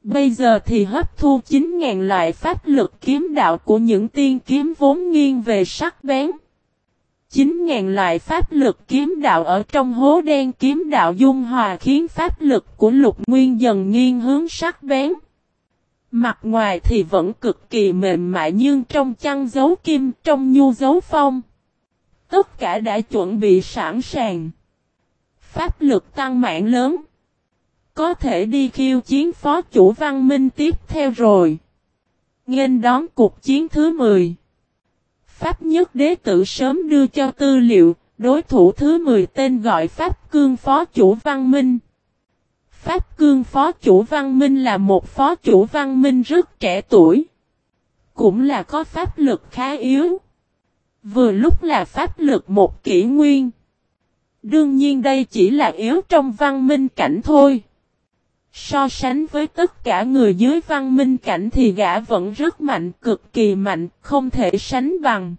Bây giờ thì hấp thu 9.000 loại pháp lực kiếm đạo của những tiên kiếm vốn nghiêng về sắc bén. 9.000 loại pháp lực kiếm đạo ở trong hố đen kiếm đạo dung hòa khiến pháp lực của Lục Nguyên dần nghiêng hướng sắc bén. Mặt ngoài thì vẫn cực kỳ mềm mại nhưng trong chăn giấu kim, trong nhu giấu phong. Tất cả đã chuẩn bị sẵn sàng. Pháp lực tăng mạnh lớn. Có thể đi khiêu chiến phó chủ Văn Minh tiếp theo rồi. Nghênh đón cuộc chiến thứ 10. Pháp Nhất Đế Tử sớm đưa cho tư liệu, đối thủ thứ 10 tên gọi Pháp Cương phó chủ Văn Minh. Pháp Cương phó chủ Văn Minh là một phó chủ Văn Minh rất trẻ tuổi. Cũng là có pháp lực khá yếu. Vừa lúc là pháp lực một kỷ nguyên. Đương nhiên đây chỉ là yếu trong văn minh cảnh thôi. So sánh với tất cả người dưới văn minh cảnh thì gã vẫn rất mạnh, cực kỳ mạnh, không thể sánh bằng.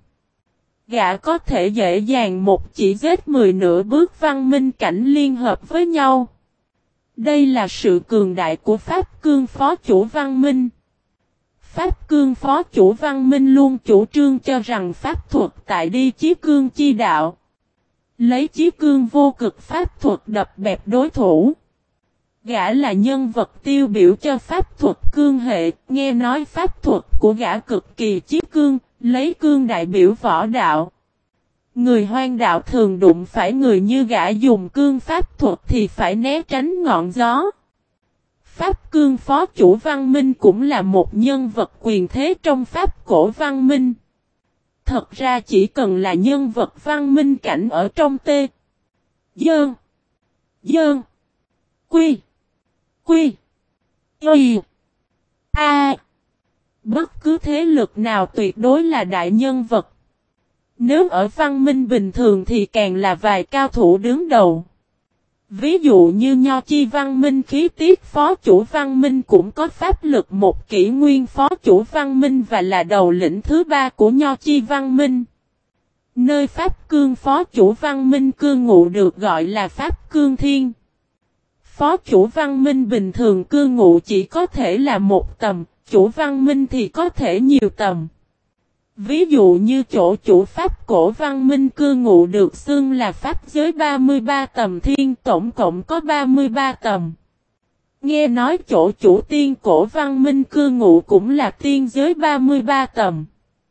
Gã có thể dễ dàng một chỉ giết 10 nửa bước văn minh cảnh liên hợp với nhau. Đây là sự cường đại của Pháp Cương phó chủ văn minh. Pháp Cương phó chủ văn minh luôn chủ trương cho rằng pháp thuật tại đi chí cương chi đạo. Lấy chí cương vô cực pháp thuật đập bẹp đối thủ. Gã là nhân vật tiêu biểu cho pháp thuật cương hệ, nghe nói pháp thuật của gã cực kỳ chí cương, lấy cương đại biểu võ đạo. Người hoang đạo thường đụng phải người như gã dùng cương pháp thuật thì phải né tránh ngọn gió. Pháp Cương phó chủ văn minh cũng là một nhân vật quyền thế trong pháp cổ văn minh. Thật ra chỉ cần là nhân vật văn minh cảnh ở trong T. Dơn. Dơn. Quy. Quy. Y. A. Bất cứ thế lực nào tuyệt đối là đại nhân vật. Nếu ở văn minh bình thường thì càng là vài cao thủ đứng đầu. Ví dụ như Nho Chi Văn Minh khí tiết phó chủ Văn Minh cũng có pháp lực một kỷ nguyên phó chủ Văn Minh và là đầu lĩnh thứ 3 của Nho Chi Văn Minh. Nơi Pháp Cương phó chủ Văn Minh cư ngụ được gọi là Pháp Cương Thiên. Phó chủ Văn Minh bình thường cư ngụ chỉ có thể là một tầm, chủ Văn Minh thì có thể nhiều tầm. Ví dụ như chỗ chủ Pháp cổ Văn Minh cư ngụ được xưng là Pháp giới 33 tầm thiên, tổng cộng có 33 tầm. Nghe nói chỗ chủ tiên cổ Văn Minh cư ngụ cũng là tiên giới 33 tầm.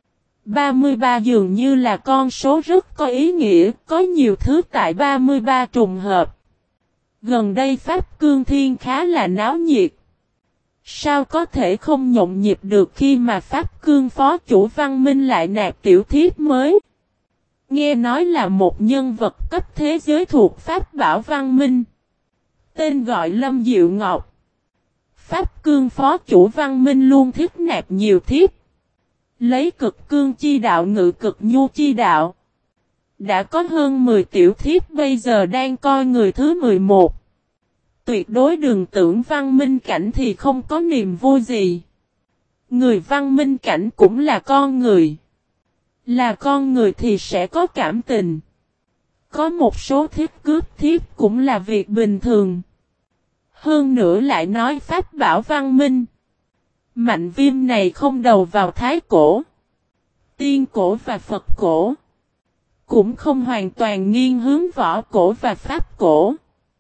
33 dường như là con số rất có ý nghĩa, có nhiều thứ tại 33 trùng hợp. Gần đây Pháp Cương Thiên khá là náo nhiệt. Sao có thể không nhộn nhịp được khi mà Pháp Cương phó chủ Văn Minh lại nạp tiểu thiếp mới? Nghe nói là một nhân vật cấp thế giới thuộc Pháp Bảo Văn Minh. Tên gọi Lâm Diệu Ngọc. Pháp Cương phó chủ Văn Minh luôn thích nạp nhiều thiếp. Lấy cực cương chi đạo ngự cực nhu chi đạo. Đã có hơn 10 tiểu thiếp bây giờ đang coi người thứ 11. Tuyệt đối đừng tưởng văn minh cảnh thì không có niềm vui gì. Người văn minh cảnh cũng là con người. Là con người thì sẽ có cảm tình. Có một số thiếp cướp thiếp cũng là việc bình thường. Hơn nữa lại nói Pháp Bảo Văn Minh. Mạnh Viêm này không đầu vào Thái cổ, Tiên cổ và Phật cổ. Cũng không hoàn toàn nghiêng hướng võ cổ và Pháp cổ.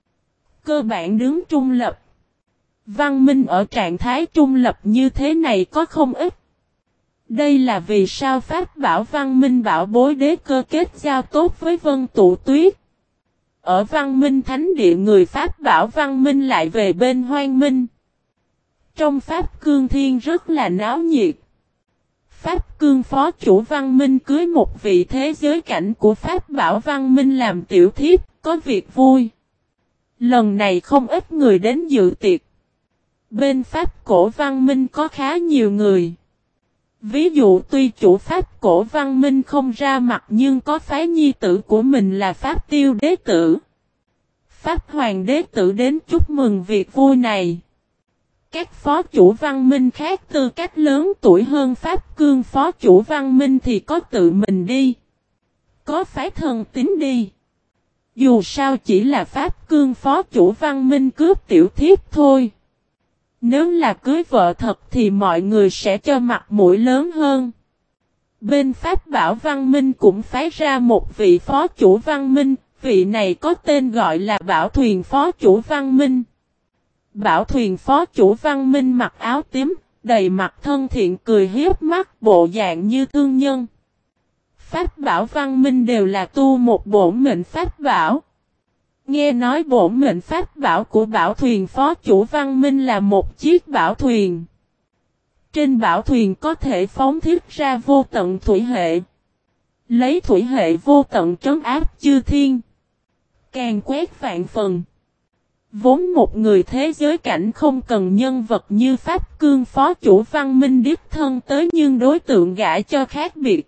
Cơ bản đứng trung lập. Văn minh ở trạng thái trung lập như thế này có không ít. Đây là vì sao Pháp Bảo Văn Minh bảo bối đế cơ kết giao tốt với Vân Tụ Tuyết. Ở Văn Minh Thánh Địa người Pháp Bảo Văn Minh lại về bên Hoang Minh. Trong Pháp Cương Thiên rất là náo nhiệt. Pháp Cương phó chủ Văn Minh cưới một vị thế giới cảnh của Pháp Bảo Văn Minh làm tiểu thiếp, có việc vui. Lần này không ít người đến dự tiệc. Bên Pháp cổ Văn Minh có khá nhiều người. Ví dụ tuy chủ Pháp cổ Văn Minh không ra mặt nhưng có phái nhi tử của mình là Pháp Tiêu Đế Tử. Pháp Hoàng Đế Tử đến chúc mừng việc vui này. Các phó chủ Văn Minh khác tư cách lớn tuổi hơn Pháp Cương phó chủ Văn Minh thì có tự mình đi. Có phái thần tín đi. Dù sao chỉ là Pháp Cương phó chủ Văn Minh cướp tiểu thiếp thôi. Nếu là cưới vợ thật thì mọi người sẽ cho mặt mũi lớn hơn. Bên Pháp Bảo Văn Minh cũng phái ra một vị phó chủ Văn Minh, vị này có tên gọi là Bảo Thuyền phó chủ Văn Minh. Bảo Thuyền phó chủ Văn Minh mặc áo tím, đầy mặt thân thiện cười hiếp mắt, bộ dạng như thương nhân. Pháp Bảo Văn Minh đều là tu một bổn mệnh Pháp Bảo. Nghe nói bổn mệnh Pháp Bảo của Bảo Thuyền phó chủ Văn Minh là một chiếc bảo thuyền. Trên bảo thuyền có thể phóng thiết ra vô tận thủy hệ. Lấy thủy hệ vô tận trấn áp chư thiên. Càng quét vạn phần. Vốn một người thế giới cảnh không cần nhân vật như Pháp Cương phó chủ Văn Minh đích thân tới, nhưng đối tượng gả cho khác biệt.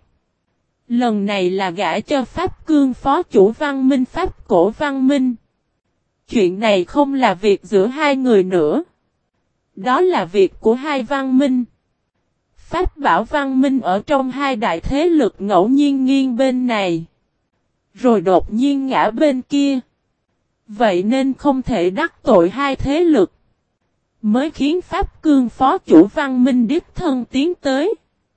Lần này là gả cho Pháp Cương phó chủ Văn Minh Pháp Cổ Văn Minh. Chuyện này không là việc giữa hai người nữa. Đó là việc của hai Văn Minh. Pháp Bảo Văn Minh ở trong hai đại thế lực ngẫu nhiên nghiêng bên này. Rồi đột nhiên ngã bên kia. Vậy nên không thể đắc tội hai thế lực. Mới khiến Pháp Cương phó chủ Văn Minh đích thân tiến tới.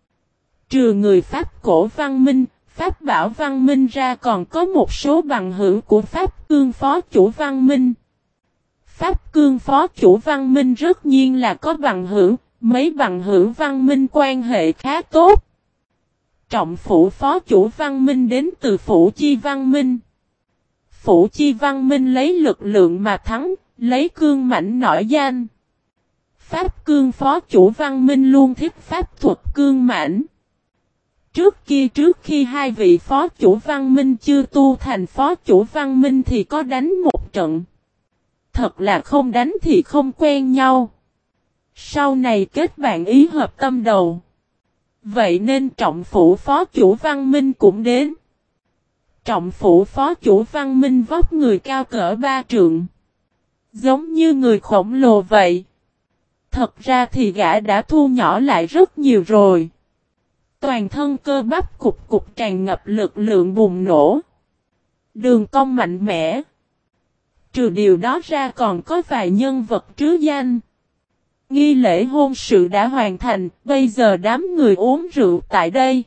Trừ người Pháp Cổ Văn Minh, Pháp Bảo Văn Minh ra còn có một số bằng hữu của Pháp Cương phó chủ Văn Minh. Pháp Cương phó chủ Văn Minh rất nhiên là có bằng hữu, mấy bằng hữu Văn Minh quan hệ khá tốt. Trọng phủ phó chủ Văn Minh đến từ Phủ Chi Văn Minh. Phủ Chi Văn Minh lấy lực lượng mà thắng, lấy cương mãnh nổi danh. Pháp Cương phó chủ Văn Minh luôn thích pháp thuật cương mãnh. Trước khi hai vị phó chủ Văn Minh chưa tu thành phó chủ Văn Minh thì có đánh một trận. Thật là không đánh thì không quen nhau. Sau này kết bạn ý hợp tâm đầu. Vậy nên trọng phủ phó chủ Văn Minh cũng đến. Trọng phủ phó chủ Văn Minh vóc người cao cỡ 3 trượng. Giống như người khổng lồ vậy. Thật ra thì gã đã thu nhỏ lại rất nhiều rồi. Toàn thân cơ bắp cục cục tràn ngập lực lượng bùng nổ. Đường cong mạnh mẽ. Trừ điều đó ra còn có vài nhân vật trứ danh. Nghi lễ hôn sự đã hoàn thành, bây giờ đám người uống rượu tại đây.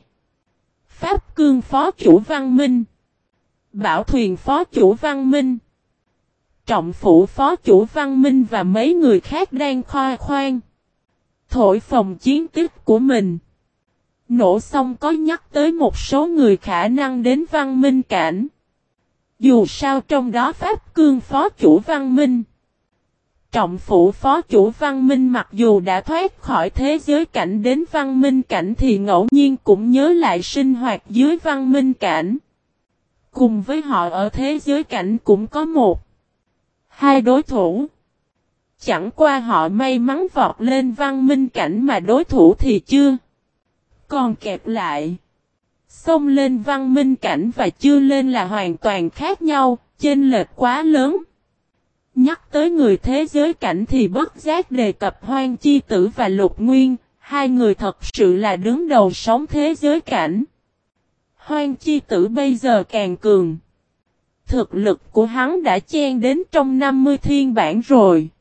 Pháp Cương phó chủ Văn Minh. Bảo Thuyền phó chủ Văn Minh. Trọng phủ phó chủ Văn Minh và mấy người khác đang khoe khoang. Thổi phồng chiến tích của mình. Nổ xong có nhắc tới một số người khả năng đến Văn Minh cảnh. Dù sao trong đó Pháp Cương phó chủ Văn Minh. Trọng phủ phó chủ Văn Minh mặc dù đã thoát khỏi thế giới cảnh đến Văn Minh cảnh thì ngẫu nhiên cũng nhớ lại sinh hoạt dưới Văn Minh cảnh. Cùng với họ ở thế giới cảnh cũng có một, hai đối thủ. Chẳng qua họ may mắn vọt lên Văn Minh cảnh mà đối thủ thì chưa. Còn kẹp lại. Xông lên Văn Minh cảnh và chưa lên là hoàn toàn khác nhau, chênh lệch quá lớn. Nhắc tới người thế giới cảnh thì bất giác đề cập Hoang Chi Tử và Lục Nguyên, hai người thật sự là đứng đầu sóng thế giới cảnh. Hoang Chi Tử bây giờ càng cường. Thực lực của hắn đã chen đến trong 50 thiên bản rồi.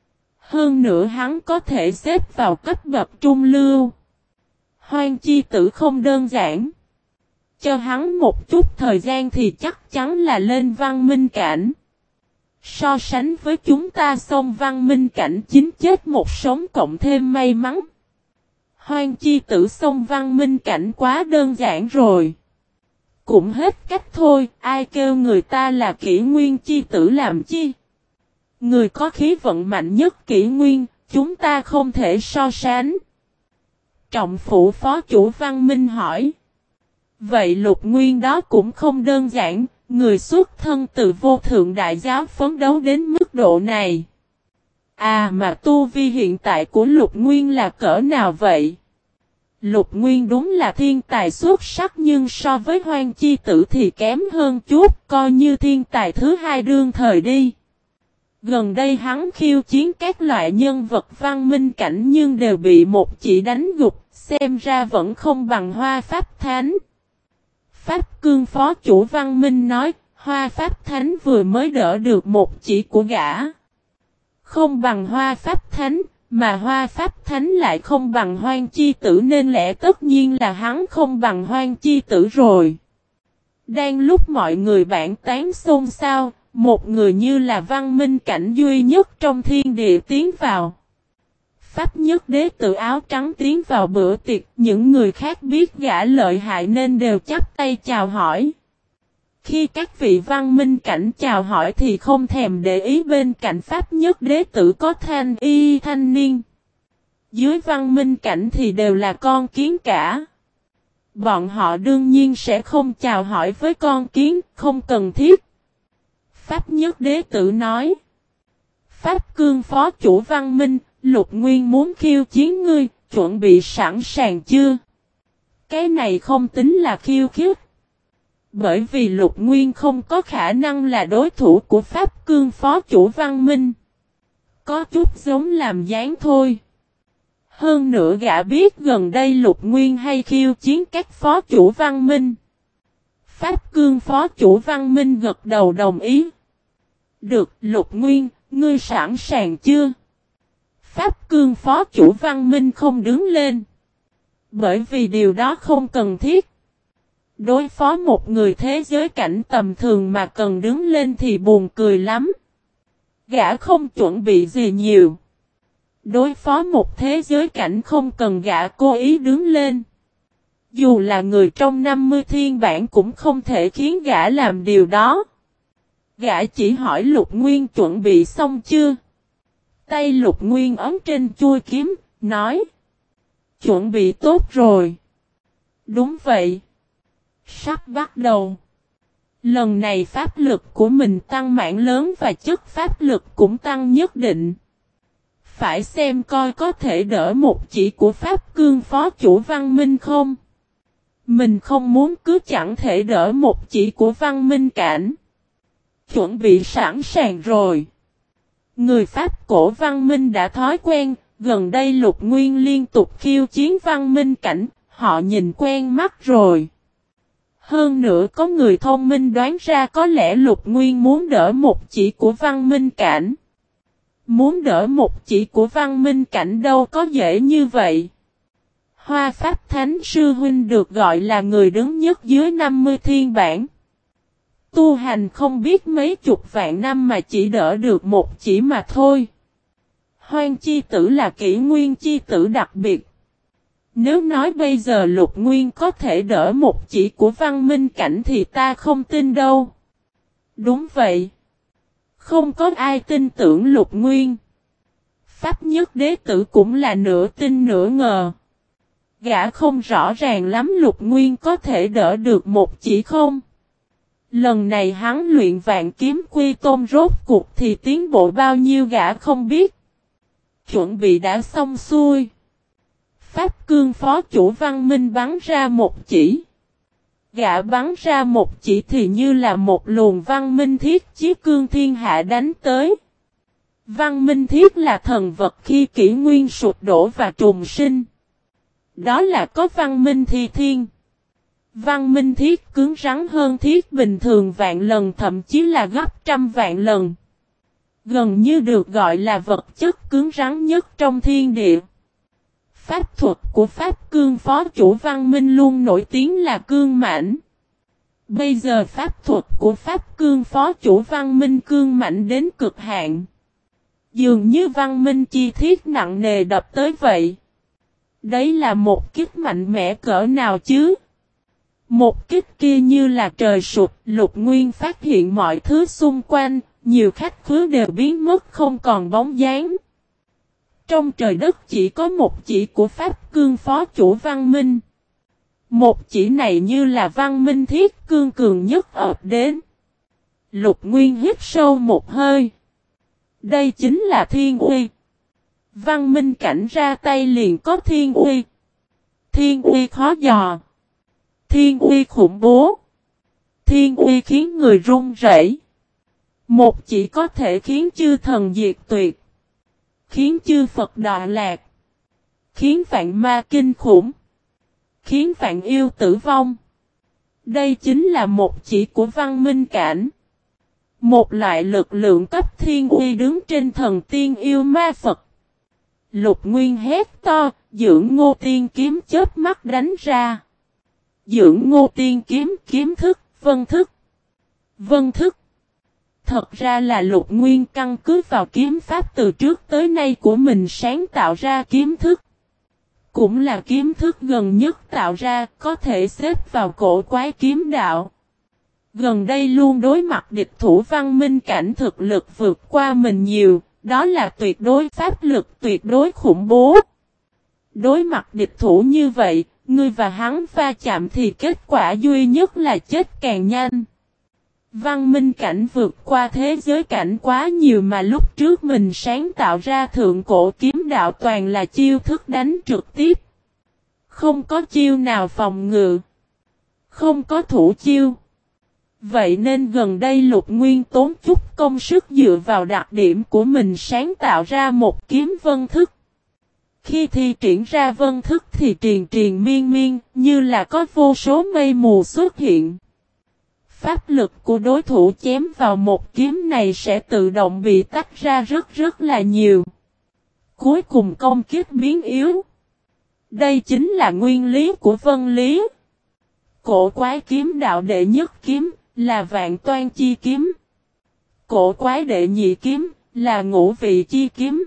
Hơn nữa hắn có thể xếp vào cấp bậc trung lưu. Hoang Chi Tử không đơn giản. Cho hắn một chút thời gian thì chắc chắn là lên Văn Minh cảnh. So sánh với chúng ta xông Văn Minh cảnh chính chết một sống cộng thêm may mắn. Hoang Chi Tử xông Văn Minh cảnh quá đơn giản rồi. Cũng hết cách thôi, ai kêu người ta là Kỷ Nguyên Chi Tử làm chi. Người có khí vận mạnh nhất Kỷ Nguyên, chúng ta không thể so sánh. Trọng phủ phó chủ Văn Minh hỏi. Vậy Lục Nguyên đó cũng không đơn giản, người xuất thân từ vô thượng đại giáo phấn đấu đến mức độ này. À mà tu vi hiện tại của Lục Nguyên là cỡ nào vậy? Lục Nguyên đúng là thiên tài xuất sắc nhưng so với Hoang Chi Tử thì kém hơn chút, coi như thiên tài thứ hai đương thời đi. Gần đây hắn khiêu chiến các loại nhân vật Văn Minh cảnh nhưng đều bị một chỉ đánh gục, xem ra vẫn không bằng Hoa Pháp Thánh. Pháp Cương phó chủ Văn Minh nói, Hoa Pháp Thánh vừa mới đỡ được một chỉ của gã. Không bằng Hoa Pháp Thánh, Mà Hoa Pháp Thánh lại không bằng Hoang Chi Tử nên lẽ tất nhiên là hắn không bằng Hoang Chi Tử rồi. Đang lúc mọi người bản tán xôn xao, một người như là Văn Minh Cảnh duy nhất trong thiên địa tiến vào. Pháp Nhất Đế tự áo trắng tiến vào bữa tiệc, những người khác biết gã lợi hại nên đều chắp tay chào hỏi. Khi các vị Văn Minh Cảnh chào hỏi thì không thèm để ý bên cạnh Pháp Nhất Đế tự có thanh y thanh niên. Dưới Văn Minh Cảnh thì đều là con kiến cả. Bọn họ đương nhiên sẽ không chào hỏi với con kiến, không cần thiết. Pháp Nhất Đế tự nói. Pháp Cương Phó Chủ Văn Minh, Lục Nguyên muốn khiêu chiến ngươi, chuẩn bị sẵn sàng chưa? Cái này không tính là khiêu khích. Bởi vì Lục Nguyên không có khả năng là đối thủ của Pháp Cương Phó Chủ Văn Minh. Có chút giống làm dáng thôi. Hơn nữa gã biết gần đây Lục Nguyên hay khiêu chiến các Phó Chủ Văn Minh. Pháp Cương Phó Chủ Văn Minh gật đầu đồng ý. Được, Lục Nguyên, ngươi sẵn sàng chưa? Pháp Cương Phó Chủ Văn Minh không đứng lên. Bởi vì điều đó không cần thiết. Đối phó một người thế giới cảnh tầm thường mà cần đứng lên thì buồn cười lắm. Gã không chuẩn bị gì nhiều. Đối phó một thế giới cảnh không cần gã cố ý đứng lên. Dù là người trong 50 thiên bản cũng không thể khiến gã làm điều đó. Gã chỉ hỏi Lục Nguyên chuẩn bị xong chưa? Tay Lục Nguyên ấn trên chuôi kiếm, nói. Chuẩn bị tốt rồi. Đúng vậy. Sắp bắt đầu. Lần này pháp lực của mình tăng mạng lớn và chất pháp lực cũng tăng nhất định. Phải xem coi có thể đỡ một chỉ của Pháp Cương Phó Chủ Văn Minh không? Mình không muốn cứ chẳng thể đỡ một chỉ của Văn Minh Cảnh. Chuẩn bị sẵn sàng rồi. Người Pháp cổ Văn Minh đã thói quen, gần đây Lục Nguyên liên tục khiêu chiến Văn Minh Cảnh, họ nhìn quen mắt rồi. Hơn nữa có người thông minh đoán ra có lẽ Lục Nguyên muốn đỡ một chỉ của Văn Minh Cảnh. Muốn đỡ một chỉ của Văn Minh Cảnh đâu có dễ như vậy. Hoa Pháp Thánh Sư Huynh được gọi là người đứng nhất dưới 50 thiên bản. Tu hành không biết mấy chục vạn năm mà chỉ đỡ được một chỉ mà thôi. Hoang Chi Tử là kỷ nguyên chi tử đặc biệt. Nếu nói bây giờ Lục Nguyên có thể đỡ một chỉ của Văn Minh Cảnh thì ta không tin đâu. Đúng vậy. Không có ai tin tưởng Lục Nguyên. Pháp Nhất Đế tử cũng là nửa tin nửa ngờ. Gã không rõ ràng lắm Lục Nguyên có thể đỡ được một chỉ không. Lần này hắn luyện Vạn Kiếm Quy Tôn rốt cuộc thì tiến bộ bao nhiêu gã không biết. Chuẩn bị đã xong xuôi. Pháp Cương Phó Chủ Văn Minh bắn ra một chỉ. Gã bắn ra một chỉ thì như là một luồng văn minh thiết chí cương thiên hạ đánh tới. Văn minh thiết là thần vật khi kỷ nguyên sụp đổ và trùng sinh. Đó là có văn minh thì thiên. Văn minh thiết cứng rắn hơn thiết bình thường vạn lần thậm chí là gấp trăm vạn lần. Gần như được gọi là vật chất cứng rắn nhất trong thiên địa. Pháp thuật của Pháp Cương Phó Chủ Văn Minh luôn nổi tiếng là cương mãnh. Bây giờ pháp thuật của Pháp Cương Phó Chủ Văn Minh cương mãnh đến cực hạn. Dường như văn minh chi thiết nặng nề đập tới vậy. Đấy là một kích mạnh mẽ cỡ nào chứ? Một kích kia như là trời sụp, Lục Nguyên phát hiện mọi thứ xung quanh, nhiều khách khứa đều biến mất không còn bóng dáng. Trong trời đất chỉ có một chỉ của Pháp Cương Phó Chủ Văn Minh. Một chỉ này như là văn minh thiết cương cường nhất ập đến. Lục Nguyên hít sâu một hơi. Đây chính là thiên uy. Văn minh cảnh ra tay liền có thiên uy. Thiên uy khó dò. Thiên uy khủng bố. Thiên uy khiến người run rẩy. Một chỉ có thể khiến chư thần diệt tuyệt. Khiến chư Phật đọa lạc. Khiến vạn ma kinh khủng. Khiến vạn yêu tử vong. Đây chính là một chỉ của văn minh cảnh. Một loại lực lượng cấp thiên uy đứng trên thần tiên yêu ma Phật. Lục Nguyên hét to, Dưỡng Ngô Tiên kiếm chớp mắt đánh ra. Dưỡng Ngô Tiên kiếm, kiếm thức, vân thức. Vân thức. Thật ra là Lục Nguyên căn cứ vào kiếm pháp từ trước tới nay của mình sáng tạo ra kiếm thức. Cũng là kiếm thức gần nhất tạo ra, có thể xếp vào cổ quái kiếm đạo. Gần đây luôn đối mặt địch thủ văn minh cảnh thực lực vượt qua mình nhiều, đó là tuyệt đối pháp lực tuyệt đối khủng bố. Đối mặt địch thủ như vậy, ngươi và hắn va chạm thì kết quả duy nhất là chết càng nhanh. Văn minh cảnh vượt qua thế giới cảnh quá nhiều mà lúc trước mình sáng tạo ra thượng cổ kiếm đạo toàn là chiêu thức đánh trực tiếp. Không có chiêu nào phòng ngự. Không có thủ chiêu. Vậy nên gần đây Lục Nguyên tốn chút công sức dựa vào đặc điểm của mình sáng tạo ra một kiếm vân thức. Khi thi triển ra vân thức thì triền triền miên miên như là có vô số mây mù xuất hiện. Pháp lực của đối thủ chém vào một kiếm này sẽ tự động bị tách ra rất là nhiều. Cuối cùng công kích biến yếu. Đây chính là nguyên lý của vân lý. Cổ quái kiếm đạo đệ nhất kiếm là vạn toan chi kiếm. Cổ quái đệ nhị kiếm là ngũ vị chi kiếm.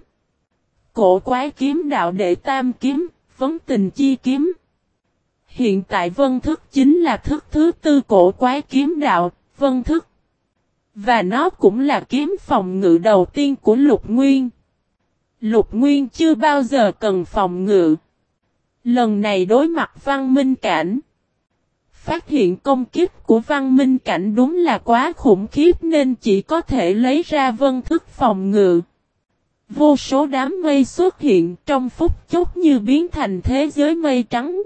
Cổ quái kiếm đạo đệ tam kiếm, vấn tình chi kiếm. Hiện tại vân thức chính là thức thứ tư cổ quái kiếm đạo, vân thức. Và nó cũng là kiếm phòng ngự đầu tiên của Lục Nguyên. Lục Nguyên chưa bao giờ cần phòng ngự. Lần này đối mặt văn minh cảnh. Phát hiện công kích của văn minh cảnh đúng là quá khủng khiếp nên chỉ có thể lấy ra vân thức phòng ngự. Vô số đám mây xuất hiện trong phút chốc như biến thành thế giới mây trắng.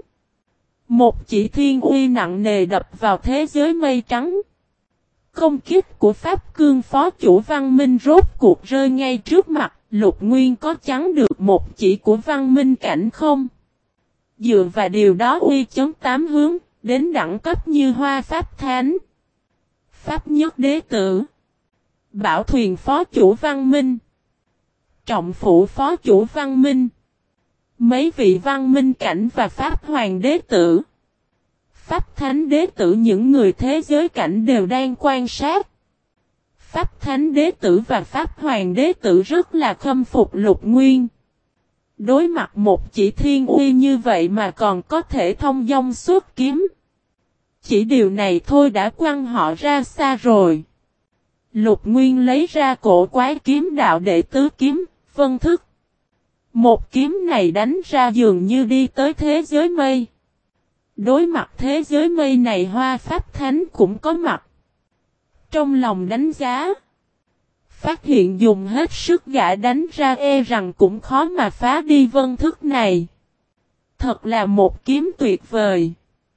Một chỉ thiên uy nặng nề đập vào thế giới mây trắng. Công kích của Pháp Cương phó chủ văn minh rốt cuộc rơi ngay trước mặt, Lục Nguyên có chắn được một chỉ của văn minh cảnh không? Dựa vào điều đó uy chấn tám hướng, đến đẳng cấp như Hoa Pháp Thánh, Pháp Nhất Đế Tử, Bảo Thuyền phó chủ văn minh, Trọng Phủ phó chủ văn minh, mấy vị văn minh cảnh và Pháp Hoàng Đế Tử, Pháp Thánh Đế Tử, những người thế giới cảnh đều đang quan sát. Pháp Thánh Đế Tử và Pháp Hoàng Đế Tử rất là khâm phục Lục Nguyên. Đối mặt một chỉ thiên uy như vậy mà còn có thể thông dong xuất kiếm. Chỉ điều này thôi đã quăng họ ra xa rồi. Lục Nguyên lấy ra cổ quái kiếm đạo đệ tứ kiếm, vân thức. Một kiếm này đánh ra dường như đi tới thế giới mây. Đối mặt thế giới mây này Hoa Pháp Thánh cũng có mặt. Trong lòng đánh giá. Phát hiện dùng hết sức gã đánh ra rằng cũng khó mà phá đi vân thức này. Thật là một kiếm tuyệt vời.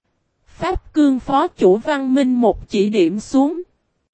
Pháp Cương phó chủ văn minh một chỉ điểm xuống.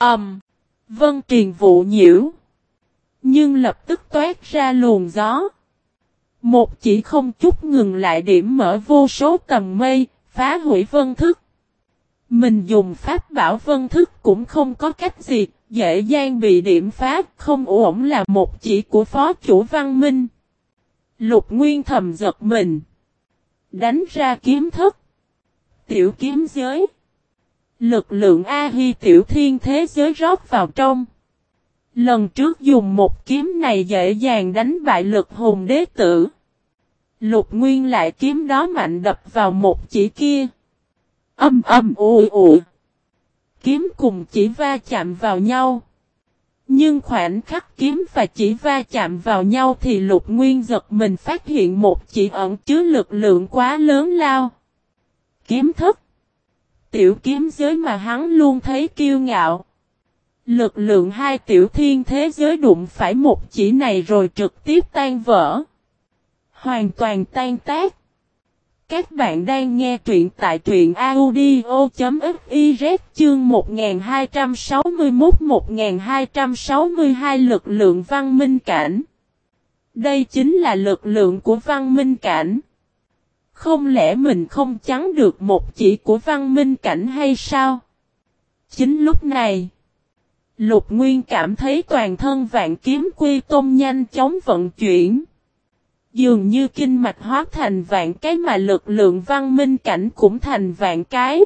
Vân triền vụ nhiễu. Nhưng lập tức toát ra luồng gió. Một chỉ không chút ngừng lại điểm mở vô số tầng mây, phá hủy vân thức. Mình dùng pháp bảo vân thức cũng không có cách gì, dễ dàng bị điểm phá, không ổn là một chỉ của phó chủ văn minh. Lục Nguyên thầm giật mình. Đánh ra kiếm thức. Tiểu kiếm giới. Lực lượng A-hi tiểu thiên thế giới rót vào trong. Lần trước dùng một kiếm này dễ dàng đánh bại lực hùng đế tử. Lục Nguyên lại kiếm đó mạnh đập vào một chỉ kia. Ù. Kiếm cùng chỉ va chạm vào nhau. Nhưng khoảnh khắc kiếm và chỉ va chạm vào nhau thì Lục Nguyên giật mình phát hiện một chỉ ẩn chứa lực lượng quá lớn lao. Kiếm thức. Tiểu kiếm giới mà hắn luôn thấy kiêu ngạo. Lực lượng hai tiểu thiên thế giới đụng phải một chỉ này rồi trực tiếp tan vỡ. Hoàn toàn tan tác. Các bạn đang nghe truyện tại truyện audio.fiz chương 1261-1262 lực lượng văn minh cảnh. Đây chính là lực lượng của văn minh cảnh. Không lẽ mình không chắn được một chỉ của văn minh cảnh hay sao? Chính lúc này, Lục Nguyên cảm thấy toàn thân vạn kiếm quy tôn nhanh chóng vận chuyển. Dường như kinh mạch hóa thành vạn cái mà lực lượng văn minh cảnh cũng thành vạn cái.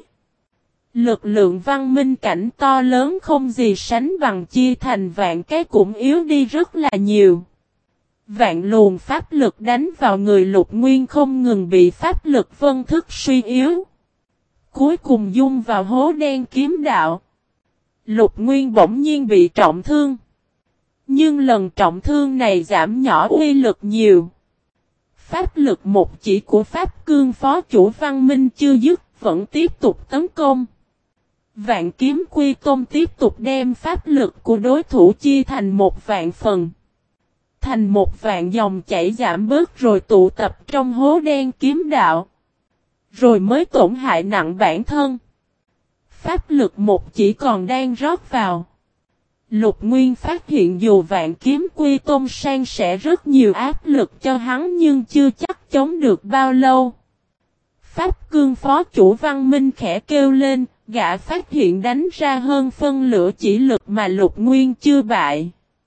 Lực lượng văn minh cảnh to lớn không gì sánh bằng chia thành vạn cái cũng yếu đi rất là nhiều. Vạn luồng pháp lực đánh vào người Lục Nguyên không ngừng bị pháp lực vân thức suy yếu. Cuối cùng dung vào hố đen kiếm đạo. Lục Nguyên bỗng nhiên bị trọng thương. Nhưng lần trọng thương này giảm nhỏ uy lực nhiều. Pháp lực một chỉ của Pháp Cương phó chủ Văn Minh chưa dứt, vẫn tiếp tục tấn công. Vạn kiếm quy tôn tiếp tục đem pháp lực của đối thủ chia thành 1.000 phần. Thành 1.000 dòng chảy giảm bớt rồi tụ tập trong hố đen kiếm đạo. Rồi mới tổn hại nặng bản thân. Pháp lực một chỉ còn đang rót vào. Lục Nguyên phát hiện dù vạn kiếm quy tôn sang sẽ rất nhiều áp lực cho hắn nhưng chưa chắc chống được bao lâu. Pháp Cương phó chủ Văn Minh khẽ kêu lên, gã phát hiện đánh ra hơn phân nửa chỉ lực mà Lục Nguyên chưa bại.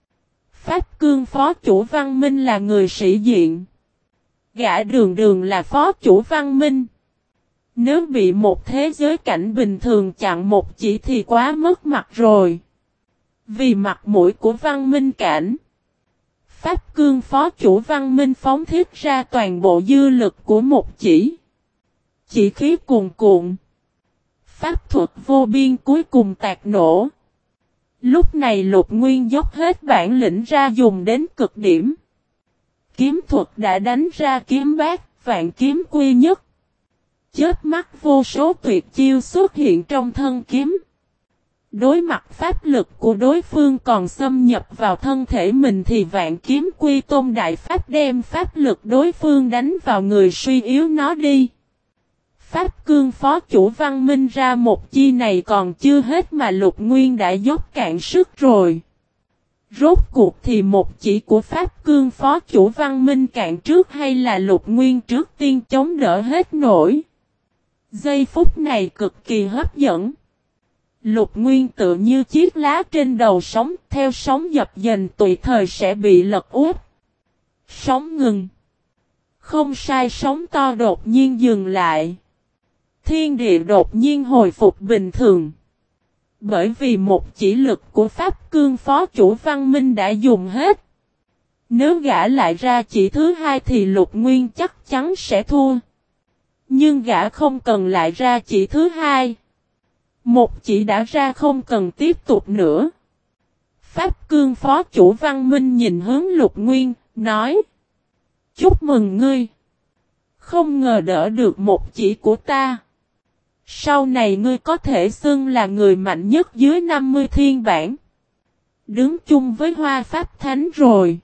Pháp Cương phó chủ Văn Minh là người sĩ diện. Gã đường đường là phó chủ Văn Minh. Nếu bị một thế giới cảnh bình thường chặn một chỉ thì quá mất mặt rồi. Vì mặt mũi của Văn Minh cảnh, Pháp Cương phó chủ Văn Minh phóng thiết ra toàn bộ dư lực của một chỉ. Chỉ khí cuồn cuộn. Pháp thuật vô biên cuối cùng tạc nổ. Lúc này Lục Nguyên dốc hết bản lĩnh ra dùng đến cực điểm. Kiếm thuật đã đánh ra kiếm bát, vạn kiếm quy nhất. Chớp mắt vô số tuyệt chiêu xuất hiện trong thân kiếm. Đối mặt pháp lực của đối phương còn xâm nhập vào thân thể mình thì vạn kiếm quy tôn đại pháp đem pháp lực đối phương đánh vào người suy yếu nó đi. Pháp Cương phó chủ Văn Minh ra một chi này còn chưa hết mà Lục Nguyên đã dốc cạn sức rồi. Rốt cuộc thì một chỉ của Pháp Cương phó chủ Văn Minh cạn trước hay là Lục Nguyên trước tiên chống đỡ hết nổi. Giây phút này cực kỳ hấp dẫn. Lục Nguyên tự như chiếc lá trên đầu sóng, theo sóng dập dềnh tùy thời sẽ bị lật úp. Sóng ngừng. Không sai, sóng to đột nhiên dừng lại. Thiên địa đột nhiên hồi phục bình thường. Bởi vì một chỉ lực của Pháp Cương phó chủ Văn Minh đã dùng hết. Nếu gã lại ra chỉ thứ hai thì Lục Nguyên chắc chắn sẽ thua. Nhưng gã không cần lại ra chỉ thứ hai. Một chỉ đã ra không cần tiếp tục nữa. Pháp Cương phó chủ Văn Minh nhìn hướng Lục Nguyên, nói: chúc mừng ngươi. Không ngờ đỡ được một chỉ của ta. Sau này ngươi có thể xưng là người mạnh nhất dưới 50 thiên bản. Đứng chung với Hoa Pháp Thánh rồi.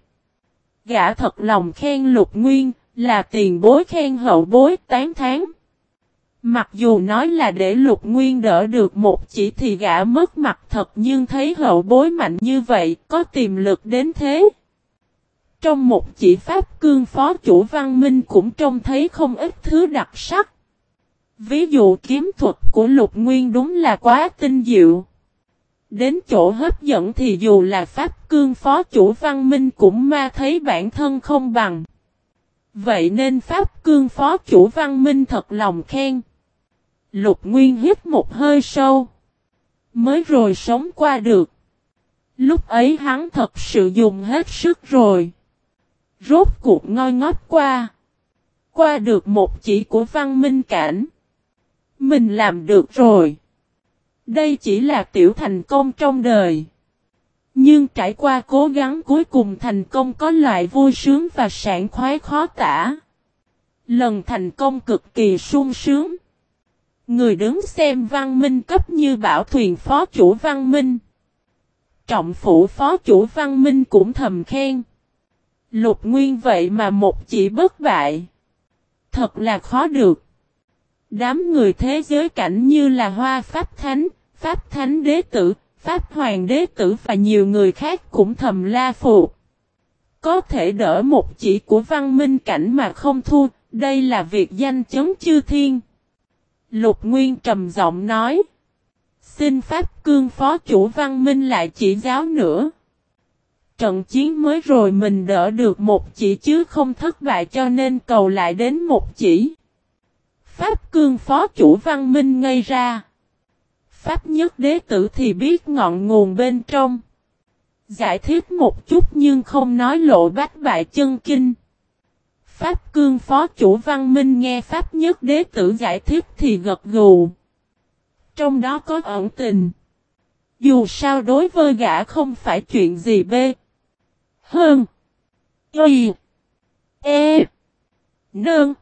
Gã thật lòng khen Lục Nguyên, là tiền bối khen hậu bối tán thán. Mặc dù nói là để Lục Nguyên đỡ được một chỉ thì gã mất mặt thật nhưng thấy hậu bối mạnh như vậy có tiềm lực đến thế. Trong một chỉ Pháp Cương phó chủ Văn Minh cũng trông thấy không ít thứ đặc sắc. Ví dụ kiếm thuật của Lục Nguyên đúng là quá tinh diệu. Đến chỗ hấp dẫn thì dù là Pháp Cương phó chủ Văn Minh cũng ma thấy bản thân không bằng. Vậy nên Pháp Cương phó chủ Văn Minh thật lòng khen. Lục Nguyên hít một hơi sâu. Mới rồi sống qua được. Lúc ấy hắn thật sự dùng hết sức rồi. Rốt cuộc ngoi ngót qua. Qua được một chỉ của Văn Minh cảnh. Mình làm được rồi. Đây chỉ là tiểu thành công trong đời. Nhưng trải qua cố gắng cuối cùng thành công có loại vui sướng và sảng khoái khó tả. Lần thành công cực kỳ sung sướng. Người đứng xem Văn Minh cấp như bảo thuyền phó chủ Văn Minh. Trọng phủ phó chủ Văn Minh cũng thầm khen. Lục Nguyên vậy mà một chỉ bất bại. Thật là khó được. Đám người thế giới cảnh như là Hoa Pháp Thánh, Pháp Thánh Đế Tử, Pháp Hoàng Đế Tử và nhiều người khác cũng thầm la phục. Có thể đỡ một chỉ của Văn Minh cảnh mà không thua, đây là việc danh chấn chư thiên. Lục Nguyên trầm giọng nói. Xin Pháp Cương phó chủ Văn Minh lại chỉ giáo nữa. trận chiến mới rồi mình đỡ được một chỉ chứ không thất bại cho nên cầu lại đến một chỉ. Pháp Cương phó chủ Văn Minh ngây ra. Pháp Nhất Đế Tử thì biết ngọn nguồn bên trong. Giải thích một chút nhưng không nói lộ bách bại chân kinh. Pháp Cương phó chủ Văn Minh nghe Pháp Nhất Đế Tử giải thích thì gật gù. Trong đó có ẩn tình. Dù sao đối với gã không phải chuyện gì bê. Hơn. Y. E. Nương.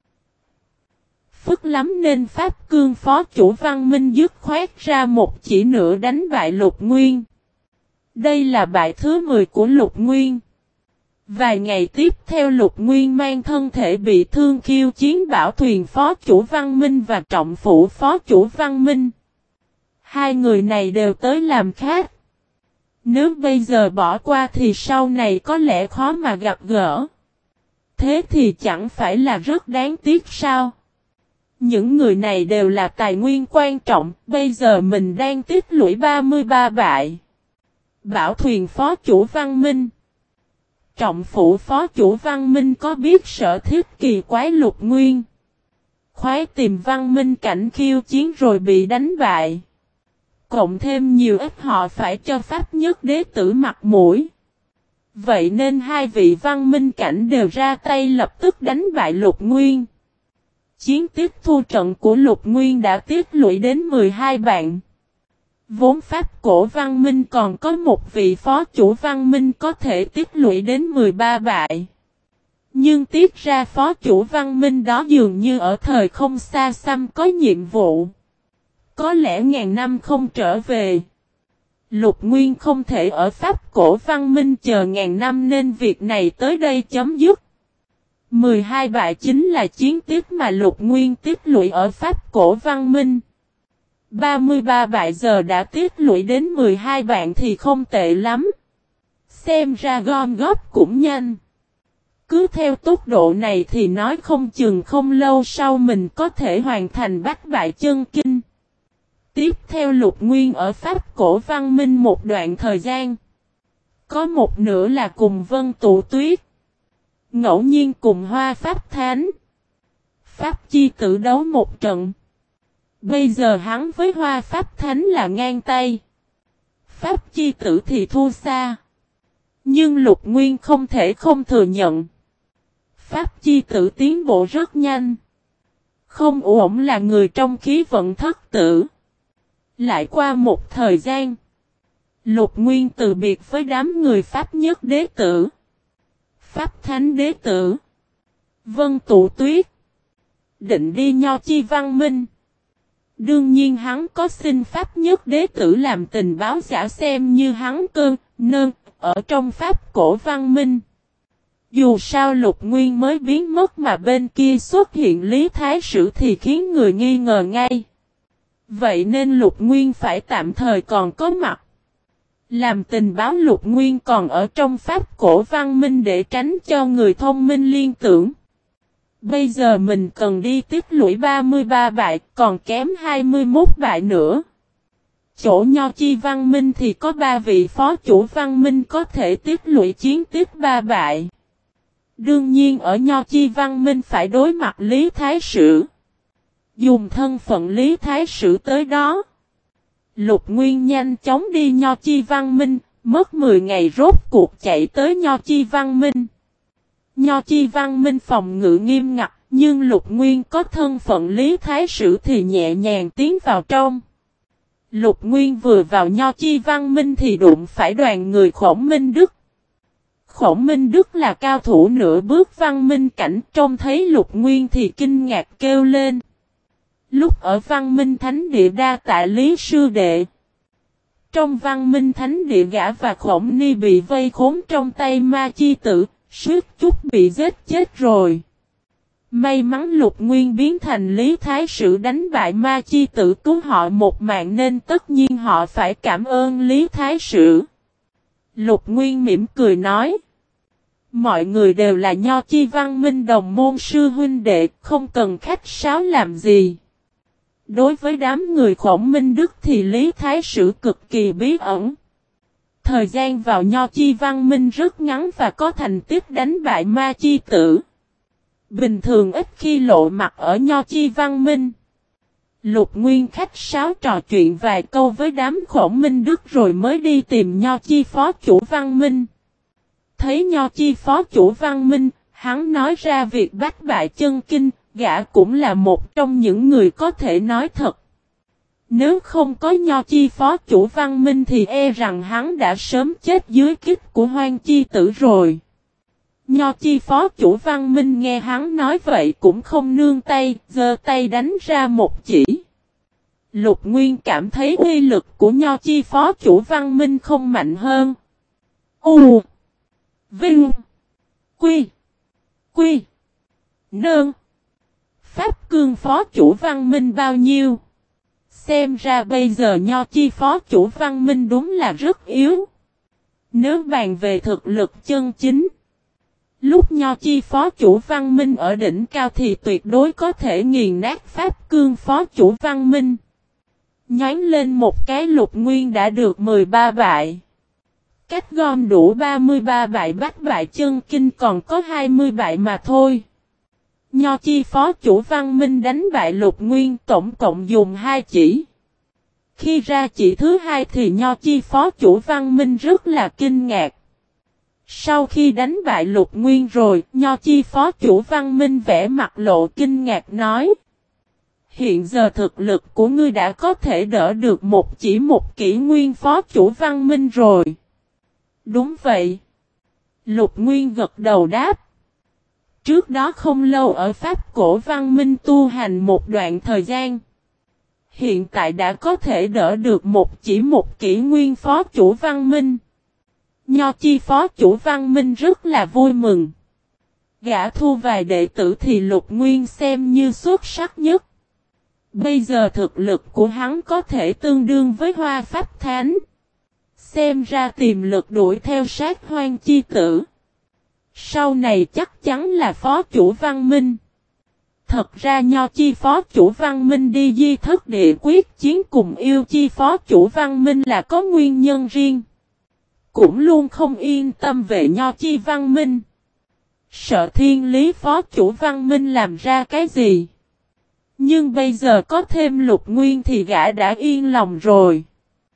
Phức lắm nên Pháp Cương phó chủ Văn Minh dứt khoát ra một chỉ nữa đánh bại Lục Nguyên. Đây là bại thứ 10 của Lục Nguyên. Vài ngày tiếp theo Lục Nguyên mang thân thể bị thương khiêu chiến Bảo Thuyền phó chủ Văn Minh và Trọng Phủ phó chủ Văn Minh. Hai người này đều tới làm khách. Nếu bây giờ bỏ qua thì sau này có lẽ khó mà gặp gỡ. Thế thì chẳng phải là rất đáng tiếc sao? Những người này đều là tài nguyên quan trọng, bây giờ mình đang tích lũy 33 bại. Bảo Thuyền phó chủ Văn Minh. Trọng Phủ phó chủ Văn Minh có biết sở thiết kỳ quái Lục Nguyên. Khoái tìm Văn Minh cảnh khiêu chiến rồi bị đánh bại. Cộng thêm nhiều ít họ phải cho Pháp Nhất Đế Tử mặt mũi. Vậy nên hai vị Văn Minh cảnh đều ra tay lập tức đánh bại Lục Nguyên. Chiến tiếp thu trận của Lục Nguyên đã tiết lũy đến 12 bạn. Vốn Pháp cổ Văn Minh còn có một vị phó chủ Văn Minh có thể tiết lũy đến 13 bại. Nhưng tiếc ra phó chủ Văn Minh đó dường như ở thời không xa xăm có nhiệm vụ. Có lẽ ngàn năm không trở về. Lục Nguyên không thể ở Pháp cổ Văn Minh chờ ngàn năm nên việc này tới đây chấm dứt. 12 bại chính là chiến tiếp mà Lục Nguyên tiết lũy ở Pháp cổ Văn Minh. 33 bại giờ đã tiết lũy đến 12 bạn thì không tệ lắm. Xem ra gom góp cũng nhanh. Cứ theo tốc độ này thì nói không chừng không lâu sau mình có thể hoàn thành bách bại chân kinh. Tiếp theo Lục Nguyên ở Pháp cổ Văn Minh một đoạn thời gian. Có một nửa là cùng Vân Tụ Tuyết. Ngẫu nhiên cùng Hoa Pháp Thánh. Pháp Chi Tử đấu một trận. Bây giờ hắn với Hoa Pháp Thánh là ngang tay. Pháp Chi Tử thì thua xa. Nhưng Lục Nguyên không thể không thừa nhận. Pháp Chi Tử tiến bộ rất nhanh. Không ổn là người trong khí vận thất tử. Lại qua một thời gian. Lục Nguyên từ biệt với đám người Pháp Nhất Đế Tử. Pháp Thánh Đế Tử. Vân Tụ Tuyết. Định đi Nho Chi Văn Minh. Đương nhiên hắn có xin Pháp Nhất Đế Tử làm tình báo giả xem như hắn ở trong Pháp cổ Văn Minh. Dù sao Lục Nguyên mới biến mất mà bên kia xuất hiện Lý Thái Sử thì khiến người nghi ngờ ngay. Vậy nên Lục Nguyên phải tạm thời còn có mặt. Làm tình báo Lục Nguyên còn ở trong Pháp cổ Văn Minh để tránh cho người thông minh liên tưởng. Bây giờ mình cần đi tiếp lũy 33 bại, còn kém 21 bại nữa. Chỗ Nho Chi Văn Minh thì có 3 vị phó chủ Văn Minh có thể tiếp lũy chiến tiếp 3 bại. Đương nhiên ở Nho Chi Văn Minh phải đối mặt Lý Thái Sử. Dùng thân phận Lý Thái Sử tới đó. Lục Nguyên nhanh chóng đi Nho Chi Văn Minh, mất 10 ngày rốt cuộc chạy tới Nho Chi Văn Minh. Nho Chi Văn Minh phòng ngự nghiêm ngặt, nhưng Lục Nguyên có thân phận Lý Thái Sử thì nhẹ nhàng tiến vào trong. Lục Nguyên vừa vào Nho Chi Văn Minh thì đụng phải đoàn người Khổng Minh Đức. Khổng Minh Đức là cao thủ nửa bước Văn Minh cảnh, trông thấy Lục Nguyên thì kinh ngạc kêu lên. Lúc ở Văn Minh Thánh Địa đa tạ Lý Sư Đệ. Trong Văn Minh Thánh Địa gã và Khổng Ni bị vây khốn trong tay Ma Chi Tử, suýt chút bị giết chết rồi. May mắn Lục Nguyên biến thành Lý Thái Sử đánh bại Ma Chi Tử cứu họ một mạng nên tất nhiên họ phải cảm ơn Lý Thái Sử. Lục Nguyên mỉm cười nói. Mọi người đều là Nho Chi Văn Minh đồng môn sư huynh đệ, không cần khách sáo làm gì. Đối với đám người Khổng Minh Đức thì Lý Thái Sử cực kỳ bí ẩn. Thời gian vào Nho Chi Văn Minh rất ngắn và có thành tích đánh bại Ma Chi Tử. Bình thường ít khi lộ mặt ở Nho Chi Văn Minh. Lục Nguyên khách sáo trò chuyện vài câu với đám Khổng Minh Đức rồi mới đi tìm Nho Chi phó chủ Văn Minh. Thấy Nho Chi phó chủ Văn Minh, hắn nói ra việc bách bại chân kinh, gã cũng là một trong những người có thể nói thật. Nếu không có Nho Chi phó chủ Văn Minh thì e rằng hắn đã sớm chết dưới kích của Hoang Chi Tử rồi. Nho Chi phó chủ Văn Minh nghe hắn nói vậy cũng không nương tay, giơ tay đánh ra một chỉ. Lục Nguyên cảm thấy uy lực của Nho Chi phó chủ Văn Minh không mạnh hơn. U Vinh Quy Quy Nơn Pháp Cương phó chủ Văn Minh bao nhiêu? Xem ra bây giờ Nho Chi phó chủ Văn Minh đúng là rất yếu. Nếu bàn về thực lực chân chính, lúc Nho Chi phó chủ Văn Minh ở đỉnh cao thì tuyệt đối có thể nghiền nát Pháp Cương phó chủ Văn Minh. Nhoáng lên một cái Lục Nguyên đã được 13 bại. Cách gom đủ 33 bại bách bại chân kinh còn có 20 bại mà thôi. Nho Chi phó chủ Văn Minh đánh bại Lục Nguyên tổng cộng dùng 2 chỉ. Khi ra chỉ thứ 2 thì Nho Chi phó chủ Văn Minh rất là kinh ngạc. Sau khi đánh bại Lục Nguyên rồi, Nho Chi phó chủ Văn Minh vẽ mặt lộ kinh ngạc nói: hiện giờ thực lực của ngươi đã có thể đỡ được một chỉ một kỷ nguyên phó chủ Văn Minh rồi. Đúng vậy. Lục Nguyên gật đầu đáp. Trước đó không lâu ở Pháp cổ Văn Minh tu hành một đoạn thời gian. Hiện tại đã có thể đỡ được một chỉ một kỷ nguyên phó chủ Văn Minh. Nho Chi phó chủ Văn Minh rất là vui mừng. Gã thu vài đệ tử thì Lục Nguyên xem như xuất sắc nhất. Bây giờ thực lực của hắn có thể tương đương với Hoa Pháp Thánh. Xem ra tiềm lực đuổi theo sát Hoang Chi Tử. Sau này chắc chắn là phó chủ Văn Minh. Thật ra Nho Chi phó chủ Văn Minh đi Di Thất Địa quyết chiến cùng Yêu Chi phó chủ Văn Minh là có nguyên nhân riêng. Cũng luôn không yên tâm về Nho Chi Văn Minh. Sợ Thiên Lý phó chủ Văn Minh làm ra cái gì. Nhưng bây giờ có thêm Lục Nguyên thì gã đã yên lòng rồi.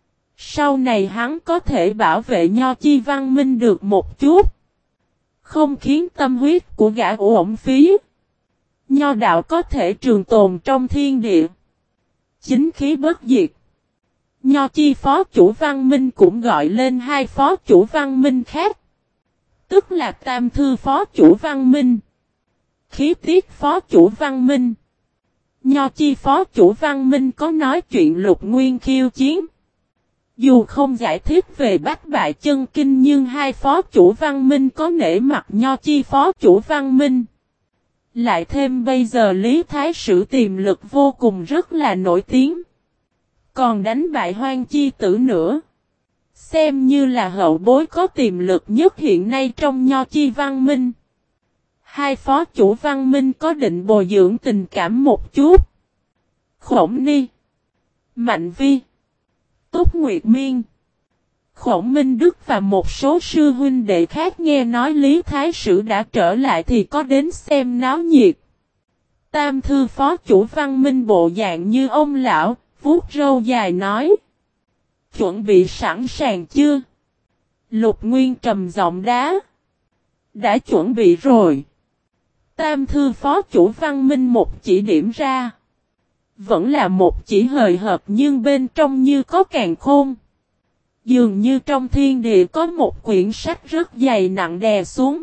Sau này hắn có thể bảo vệ Nho Chi Văn Minh được một chút. Không khiến tâm huyết của gã uổng phí. Nho đạo có thể trường tồn trong thiên địa. Chính khí bất diệt. Nho Chi phó chủ Văn Minh cũng gọi lên 2 phó chủ Văn Minh khác. Tức là Tam Thư phó chủ Văn Minh. Khí Tiết phó chủ Văn Minh. Nho Chi phó chủ Văn Minh có nói chuyện Lục Nguyên khiêu chiến. Dù không giải thích về bách bại chân kinh nhưng 2 phó chủ Văn Minh có nể mặt Nho Chi phó chủ Văn Minh. Lại thêm bây giờ Lý Thái Sử tiềm lực vô cùng rất là nổi tiếng. Còn đánh bại Hoang Chi Tử nữa. Xem như là hậu bối có tiềm lực nhất hiện nay trong Nho Chi Văn Minh. 2 phó chủ Văn Minh có định bồi dưỡng tình cảm một chút. Khổng Ni, Mạnh Vi, Túc Nguyệt Miên, Khổng Minh Đức và một số sư huynh đệ khác nghe nói Lý Thái Sử đã trở lại thì có đến xem náo nhiệt. Tam Thư phó chủ Văn Minh bộ dạng như ông lão, vuốt râu dài nói: chuẩn bị sẵn sàng chưa? Lục Nguyên trầm giọng đáp: đã chuẩn bị rồi. Tam Thư phó chủ Văn Minh một chỉ điểm ra. Vẫn là một chỉ hời hợt nhưng bên trong như có càn khôn. Dường như trong thiên địa có một quyển sách rất dày nặng đè xuống.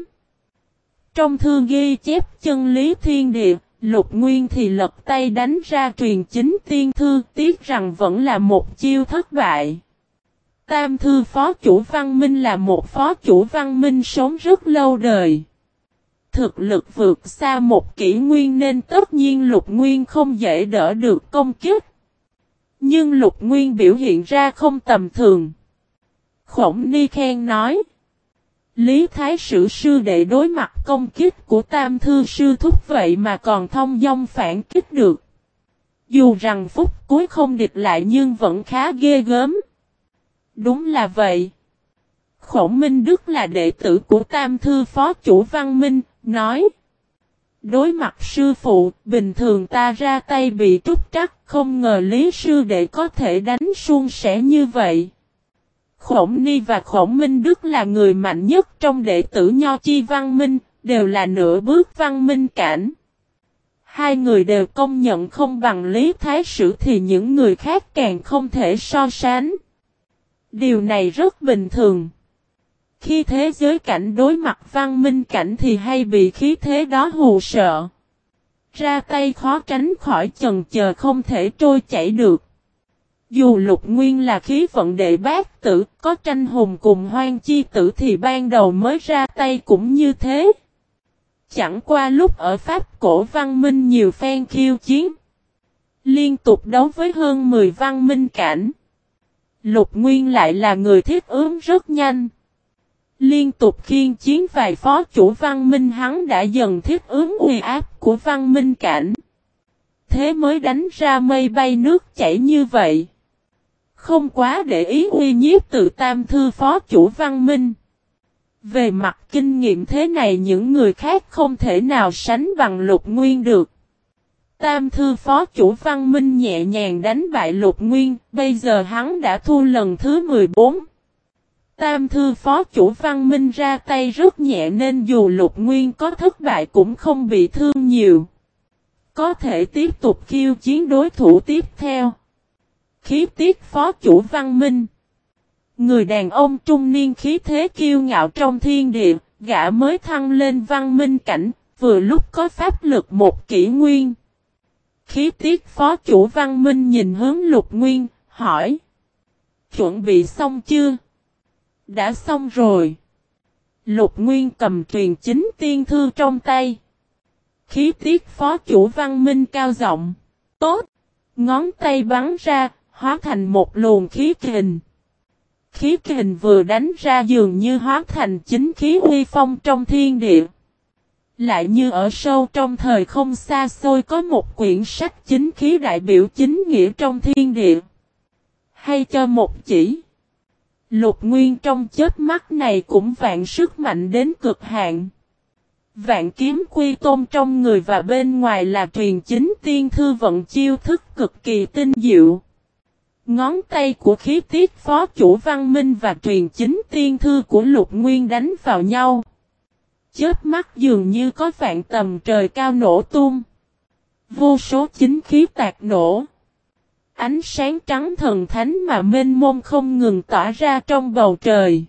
Trong thư ghi chép chân lý thiên địa, Lục Nguyên thì lật tay đánh ra truyền chính tiên thư, tiếc rằng vẫn là một chiêu thất bại. Tam Thư phó chủ Văn Minh là một phó chủ Văn Minh sống rất lâu đời. Thực lực vượt xa một kỷ nguyên nên tất nhiên Lục Nguyên không dễ đỡ được công kích. Nhưng Lục Nguyên biểu hiện ra không tầm thường. Khổng Ni khen nói: Lý Thái Sử sư đệ đối mặt công kích của Tam Thư sư thúc vậy mà còn thông dong phản kích được. Dù rằng phút cuối không địch lại nhưng vẫn khá ghê gớm. Đúng là vậy. Khổng Minh Đức là đệ tử của Tam Thư Phó Chủ Văn Minh, nói. Đối mặt sư phụ, bình thường ta ra tay bị trúc trắc, không ngờ Lý sư đệ có thể đánh suôn sẻ như vậy. Khổng Ni và Khổng Minh Đức là người mạnh nhất trong đệ tử Nho Chi Văn Minh, đều là nửa bước văn minh cảnh. Hai người đều công nhận không bằng Lý Thái Sử thì những người khác càng không thể so sánh. Điều này rất bình thường. Khi thế giới cảnh đối mặt văn minh cảnh thì hay bị khí thế đó hù sợ. Ra tay khó tránh khỏi chần chờ không thể trôi chảy được. Dù Lục Nguyên là khí vận đệ bát tử, có tranh hùng cùng Hoang Chi tử thì ban đầu mới ra tay cũng như thế. Chẳng qua lúc ở Pháp cổ văn minh nhiều phen khiêu chiến. Liên tục đấu với hơn 10 văn minh cảnh. Lục Nguyên lại là người thích ứng rất nhanh. Liên tục khiên chiến vài phó chủ văn minh hắn đã dần thích ứng uy áp của văn minh cảnh. Thế mới đánh ra mây bay nước chảy như vậy. Không quá để ý uy nhiếp từ Tam Thư Phó Chủ Văn Minh. Về mặt kinh nghiệm thế này những người khác không thể nào sánh bằng Lục Nguyên được. Tam Thư Phó Chủ Văn Minh nhẹ nhàng đánh bại Lục Nguyên, bây giờ hắn đã thua lần thứ 14. Tam Thư Phó Chủ Văn Minh ra tay rất nhẹ nên dù Lục Nguyên có thất bại cũng không bị thương nhiều. Có thể tiếp tục khiêu chiến đối thủ tiếp theo. Khí tiết Phó Chủ Văn Minh. Người đàn ông trung niên khí thế kiêu ngạo trong thiên địa, gã mới thăng lên văn minh cảnh, vừa lúc có pháp lực một kỷ nguyên. Khí tiết Phó Chủ Văn Minh nhìn hướng Lục Nguyên, hỏi. Chuẩn bị xong chưa? Đã xong rồi. Lục Nguyên cầm truyền chính tiên thư trong tay. Khí tiết Phó Chủ Văn Minh cao giọng. Tốt! Ngón tay bắn ra, hóa thành một luồng khí kình. Khí kình vừa đánh ra dường như hóa thành chính khí uy phong trong thiên địa. Lại như ở sâu trong thời không xa xôi có một quyển sách chính khí đại biểu chính nghĩa trong thiên địa. Hay cho một chỉ. Lục Nguyên trong chớp mắt này cũng vạn sức mạnh đến cực hạn. Vạn kiếm quy tôn trong người và bên ngoài là truyền chính tiên thư vận chiêu thức cực kỳ tinh diệu. Ngón tay của khí tiết Phó Chủ Văn Minh và truyền chính tiên thư của Lục Nguyên đánh vào nhau. Chớp mắt dường như có vạn tầm trời cao nổ tung. Vô số chính khí tạc nổ. Ánh sáng trắng thần thánh mà mênh mông không ngừng tỏa ra trong bầu trời.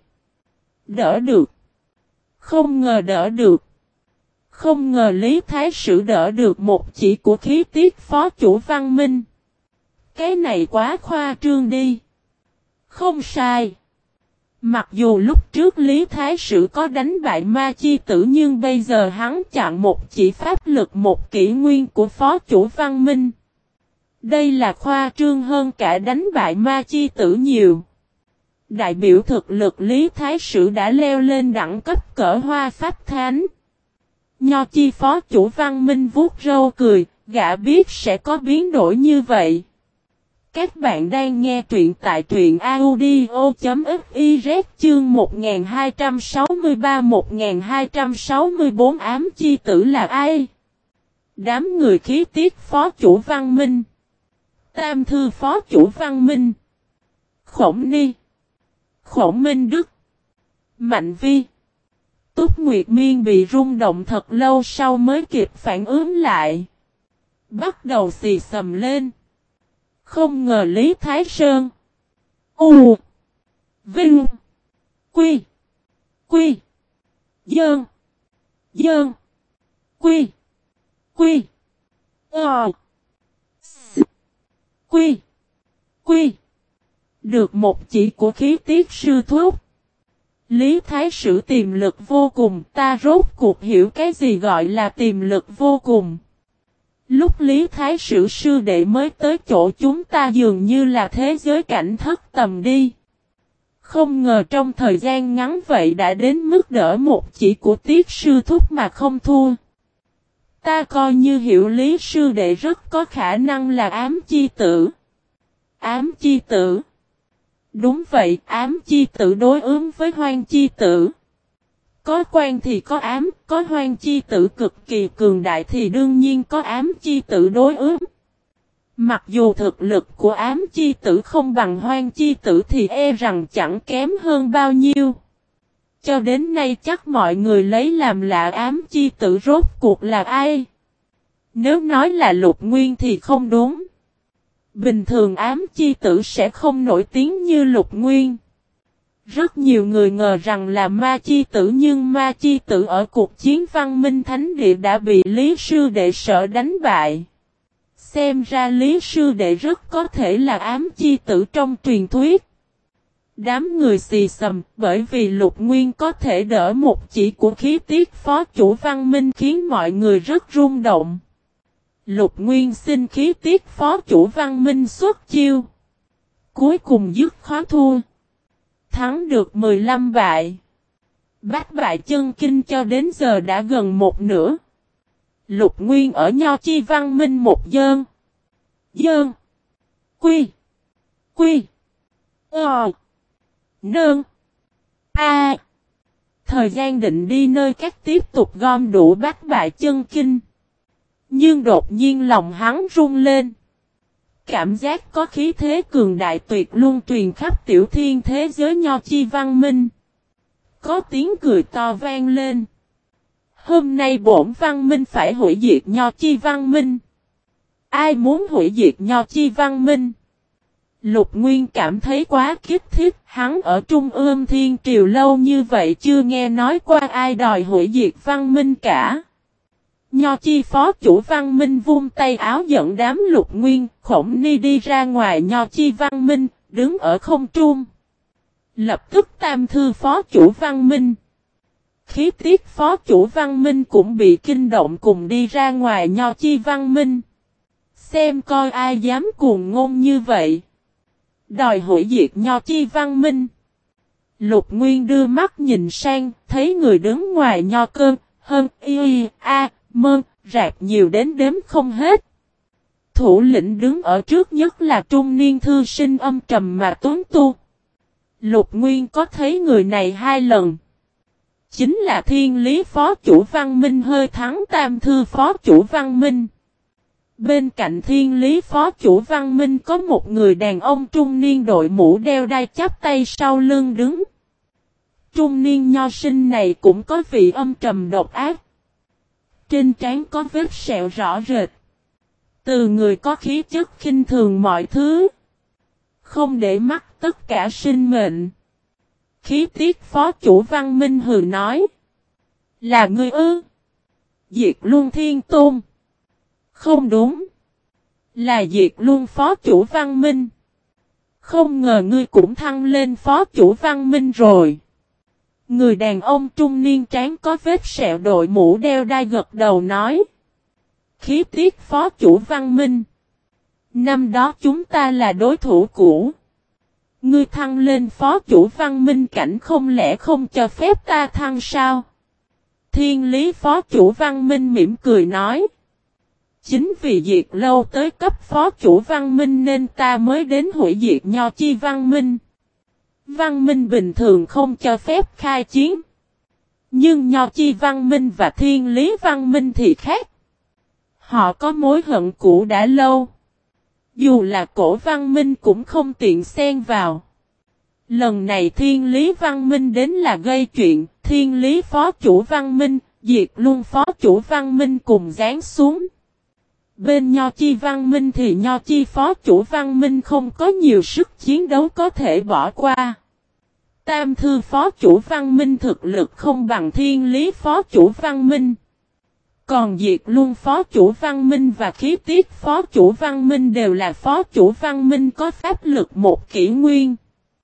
Đỡ được. Không ngờ đỡ được. Không ngờ Lý Thái Sử đỡ được một chỉ của khí tiết Phó Chủ Văn Minh. Cái này quá khoa trương đi. Không sai. Mặc dù lúc trước Lý Thái Sử có đánh bại Ma Chi Tử nhưng bây giờ hắn chặn một chỉ pháp lực một kỷ nguyên của Phó Chủ Văn Minh. Đây là khoa trương hơn cả đánh bại Ma Chi Tử nhiều. Đại biểu thực lực Lý Thái Sử đã leo lên đẳng cấp cỡ Hoa Pháp Thánh. Nho Chi Phó Chủ Văn Minh vuốt râu cười, gã biết sẽ có biến đổi như vậy. Các bạn đang nghe truyện tại truyện audio.fiz chương 1263-1264 ám chi tử là ai? Đám người khí tiết Phó Chủ Văn Minh. Tam Thư Phó Chủ Văn Minh. Khổng Ni. Khổng Minh Đức. Mạnh Vi. Túc Nguyệt Miên bị rung động thật lâu sau mới kịp phản ứng lại. Bắt đầu xì xầm lên. Không ngờ Lý Thái Sơn. U. Vinh. Quy. Quy. Dơn. Dơn. Quy. Quy. Ờ. Quy. Quy. Được một chỉ của khí tiết sư thúc. Lý Thái Sử tiềm lực vô cùng, ta rốt cuộc hiểu cái gì gọi là tiềm lực vô cùng. Lúc Lý Thái Sử sư đệ mới tới chỗ chúng ta dường như là thế giới cảnh thất tầm đi. Không ngờ trong thời gian ngắn vậy đã đến mức đỡ một chỉ của tiết sư thúc mà không thua. Ta coi như hiểu Lý sư đệ rất có khả năng là ám chi tử. Ám chi tử. Đúng vậy, ám chi tử đối ứng với hoang chi tử. Có quan thì có ám, có hoang chi tử cực kỳ cường đại thì đương nhiên có ám chi tử đối ứng. Mặc dù thực lực của ám chi tử không bằng hoang chi tử thì e rằng chẳng kém hơn bao nhiêu. Cho đến nay chắc mọi người lấy làm lạ ám chi tử rốt cuộc là ai. Nếu nói là Lục Nguyên thì không đúng. Bình thường ám chi tử sẽ không nổi tiếng như Lục Nguyên. Rất nhiều người ngờ rằng là ma chi tử nhưng ma chi tử ở cuộc chiến Văn Minh Thánh Địa đã bị Lý Sư Đệ sợ đánh bại. Xem ra Lý Sư Đệ rất có thể là ám chi tử trong truyền thuyết. Đám người xì xầm bởi vì Lục Nguyên có thể đỡ một chỉ của khí tiết phó chủ Văn Minh khiến mọi người rất rung động. Lục Nguyên xin khí tiết phó chủ Văn Minh xuất chiêu. Cuối cùng dứt khoát thua. Thắng được 15 bại. Bách bại chân kinh cho đến giờ đã gần một nửa. Lục Nguyên ở Nho Chi Văn Minh một dơn. Dơn. Quy. Quy. Nơn. A. Thời gian định đi nơi các tiếp tục gom đủ bách bại chân kinh. Nhưng đột nhiên lòng hắn rung lên. Cảm giác có khí thế cường đại tuyệt luôn truyền khắp tiểu thiên thế giới Nho Chi Văn Minh. Có tiếng cười to vang lên. Hôm nay bổn Văn Minh phải hủy diệt Nho Chi Văn Minh. Ai muốn hủy diệt Nho Chi Văn Minh? Lục Nguyên cảm thấy quá kích thích, hắn ở Trung ương Thiên Triều lâu như vậy chưa nghe nói qua ai đòi hủy diệt Văn Minh cả. Nho Chi phó chủ Văn Minh vung tay áo dẫn đám Lục Nguyên, Khổng Ni đi ra ngoài Nho Chi Văn Minh, đứng ở không trung. Lập tức tam thư phó chủ Văn Minh. Khí tiết phó chủ Văn Minh cũng bị kinh động cùng đi ra ngoài Nho Chi Văn Minh. Xem coi ai dám cuồng ngôn như vậy. Đòi hủy diệt Nho Chi Văn Minh. Lục Nguyên đưa mắt nhìn sang, thấy người đứng ngoài Nho Cơn, hơn mơn, rạc nhiều đến đếm không hết. Thủ lĩnh đứng ở trước nhất là trung niên thư sinh âm trầm mà tuấn tu. Lục Nguyên có thấy người này 2 lần. Chính là Thiên Lý phó chủ Văn Minh hơi thắng tam thư phó chủ Văn Minh. Bên cạnh Thiên Lý phó chủ Văn Minh có một người đàn ông trung niên đội mũ đeo đai chắp tay sau lưng đứng. Trung niên nho sinh này cũng có vị âm trầm độc ác. Trên trán có vết sẹo rõ rệt. Từ người có khí chất khinh thường mọi thứ. Không để mắt tất cả sinh mệnh. Khí tiết phó chủ Văn Minh hừ nói. Là ngươi ư? Diệt Luân Thiên Tôn. Không đúng. Là Diệt Luân phó chủ Văn Minh. Không ngờ ngươi cũng thăng lên phó chủ Văn Minh rồi. Người đàn ông trung niên trán có vết sẹo đội mũ đeo đai gật đầu nói. Khí tiết phó chủ Văn Minh. Năm đó chúng ta là đối thủ cũ. Ngươi thăng lên phó chủ Văn Minh cảnh không lẽ không cho phép ta thăng sao? Thiên Lý phó chủ Văn Minh mỉm cười nói. Chính vì diệt lâu tới cấp phó chủ Văn Minh nên ta mới đến hủy diệt Nho Chi Văn Minh. Văn Minh bình thường không cho phép khai chiến. Nhưng Nho Chi Văn Minh và Thiên Lý Văn Minh thì khác. Họ có mối hận cũ đã lâu. Dù là cổ Văn Minh cũng không tiện xen vào. Lần này Thiên Lý Văn Minh đến là gây chuyện. Thiên Lý phó chủ Văn Minh, Diệt Luân phó chủ Văn Minh cùng giáng xuống. Bên Nho Chi Văn Minh thì Nho Chi phó chủ Văn Minh không có nhiều sức chiến đấu có thể bỏ qua. Tam thư phó chủ Văn Minh thực lực không bằng Thiên Lý phó chủ Văn Minh. Còn Diệt Luân phó chủ Văn Minh và Khí Tiết phó chủ Văn Minh đều là phó chủ Văn Minh có pháp lực một kỷ nguyên.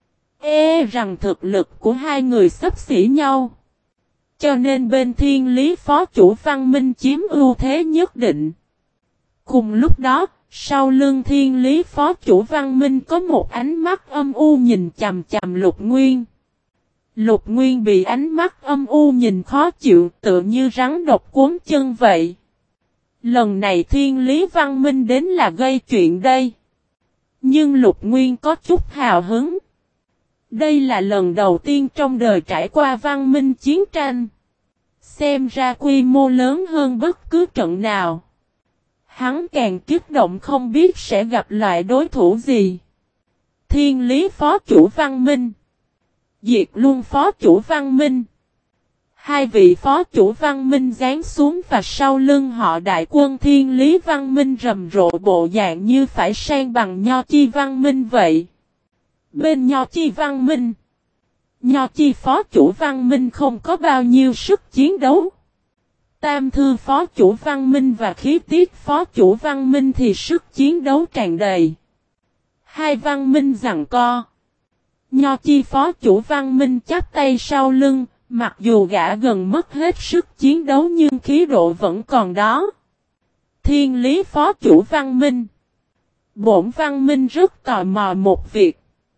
Rằng thực lực của hai người xấp xỉ nhau. Cho nên bên Thiên Lý phó chủ Văn Minh chiếm ưu thế nhất định. Cùng lúc đó, sau lưng Thiên Lý phó chủ Văn Minh có một ánh mắt âm u nhìn chằm chằm Lục Nguyên. Lục Nguyên bị ánh mắt âm u nhìn khó chịu tựa như rắn độc cuốn chân vậy. Lần này Thiên Lý Văn Minh đến là gây chuyện đây. Nhưng Lục Nguyên có chút hào hứng. Đây là lần đầu tiên trong đời trải qua văn minh chiến tranh. Xem ra quy mô lớn hơn bất cứ trận nào. Hắn càng kích động không biết sẽ gặp loại đối thủ gì. Thiên Lý phó chủ văn minh. Diệt Luân phó chủ văn minh. Hai vị phó chủ văn minh giáng xuống và sau lưng họ đại quân Thiên Lý văn minh rầm rộ bộ dạng như phải sang bằng Nho Chi văn minh vậy. Bên Nho Chi văn minh, Nho Chi phó chủ văn minh không có bao nhiêu sức chiến đấu. Tam thư phó chủ văn minh và khí tiết phó chủ văn minh thì sức chiến đấu tràn đầy. Hai văn minh giằng co. Nho Chi phó chủ văn minh chắp tay sau lưng, mặc dù gã gần mất hết sức chiến đấu nhưng khí độ vẫn còn đó. Thiên Lý phó chủ văn minh. Bổn văn minh rất tò mò một việc.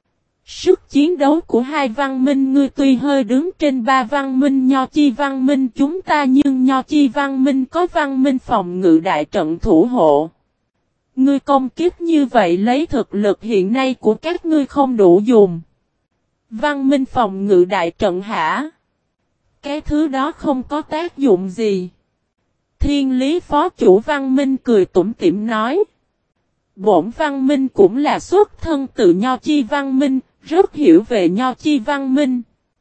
Sức chiến đấu của hai văn minh ngươi tuy hơi đứng trên ba văn minh Nho Chi văn minh chúng ta nhưng Nho Chi văn minh có văn minh phòng ngự đại trận thủ hộ. Ngươi công kích như vậy lấy thực lực hiện nay của các ngươi không đủ dùng. Văn minh phòng ngự đại trận hả? Cái thứ đó không có tác dụng gì. Thiên Lý phó chủ văn minh cười tủm tỉm nói. Bổn văn minh cũng là xuất thân từ Nho Chi văn minh, rất hiểu về Nho Chi văn minh.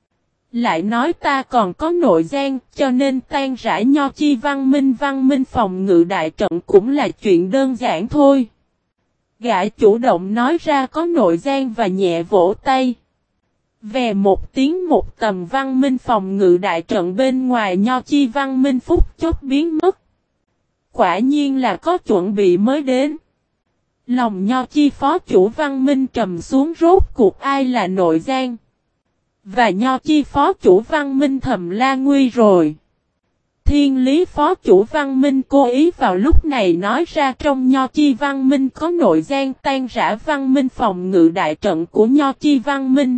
Lại nói ta còn có nội gian, cho nên tan rã Nho Chi văn minh phòng ngự đại trận cũng là chuyện đơn giản thôi. Gã chủ động nói ra có nội gian và nhẹ vỗ tay. Về một tiếng một tầm văn minh phòng ngự đại trận bên ngoài Nho Chi văn minh phút chốc biến mất. Quả nhiên là có chuẩn bị mới đến. Lòng Nho Chi phó chủ văn minh trầm xuống rốt cuộc ai là nội gian. Và Nho Chi phó chủ văn minh thầm la nguy rồi. Thiên Lý phó chủ văn minh cố ý vào lúc này nói ra trong Nho Chi văn minh có nội gian tan rã văn minh phòng ngự đại trận của Nho Chi văn minh.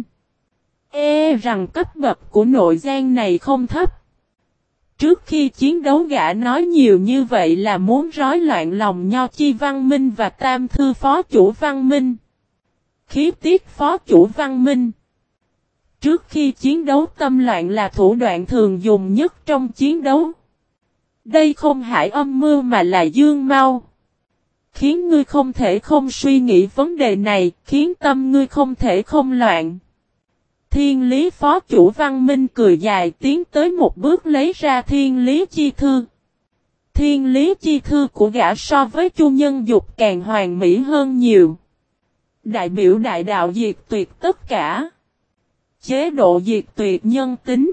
Rằng cấp bậc của nội gian này không thấp. Trước khi chiến đấu gã nói nhiều như vậy là muốn rối loạn lòng Nho Chi văn minh và tam thư phó chủ văn minh. Khí tiết phó chủ văn minh. Trước khi chiến đấu tâm loạn là thủ đoạn thường dùng nhất trong chiến đấu. Đây không phải âm mưu mà là dương mau. Khiến ngươi không thể không suy nghĩ vấn đề này, khiến tâm ngươi không thể không loạn. Thiên Lý phó chủ văn minh cười dài tiến tới một bước lấy ra Thiên Lý chi thư. Thiên Lý chi thư của gã so với Chu Nhân Dục càng hoàn mỹ hơn nhiều. Đại biểu đại đạo diệt tuyệt tất cả. Chế độ diệt tuyệt nhân tính.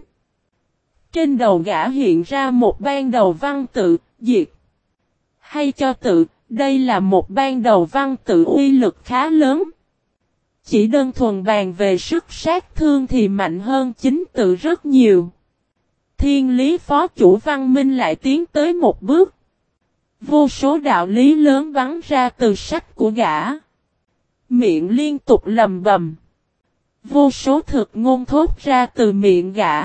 Trên đầu gã hiện ra một ban đầu văn tự, diệt. Hay cho tự, đây là một ban đầu văn tự uy lực khá lớn. Chỉ đơn thuần bàn về sức sát thương thì mạnh hơn chính tự rất nhiều. Thiên Lý phó chủ văn minh lại tiến tới một bước. Vô số đạo lý lớn bắn ra từ sách của gã. Miệng liên tục lầm bầm. Vô số thực ngôn thốt ra từ miệng gã.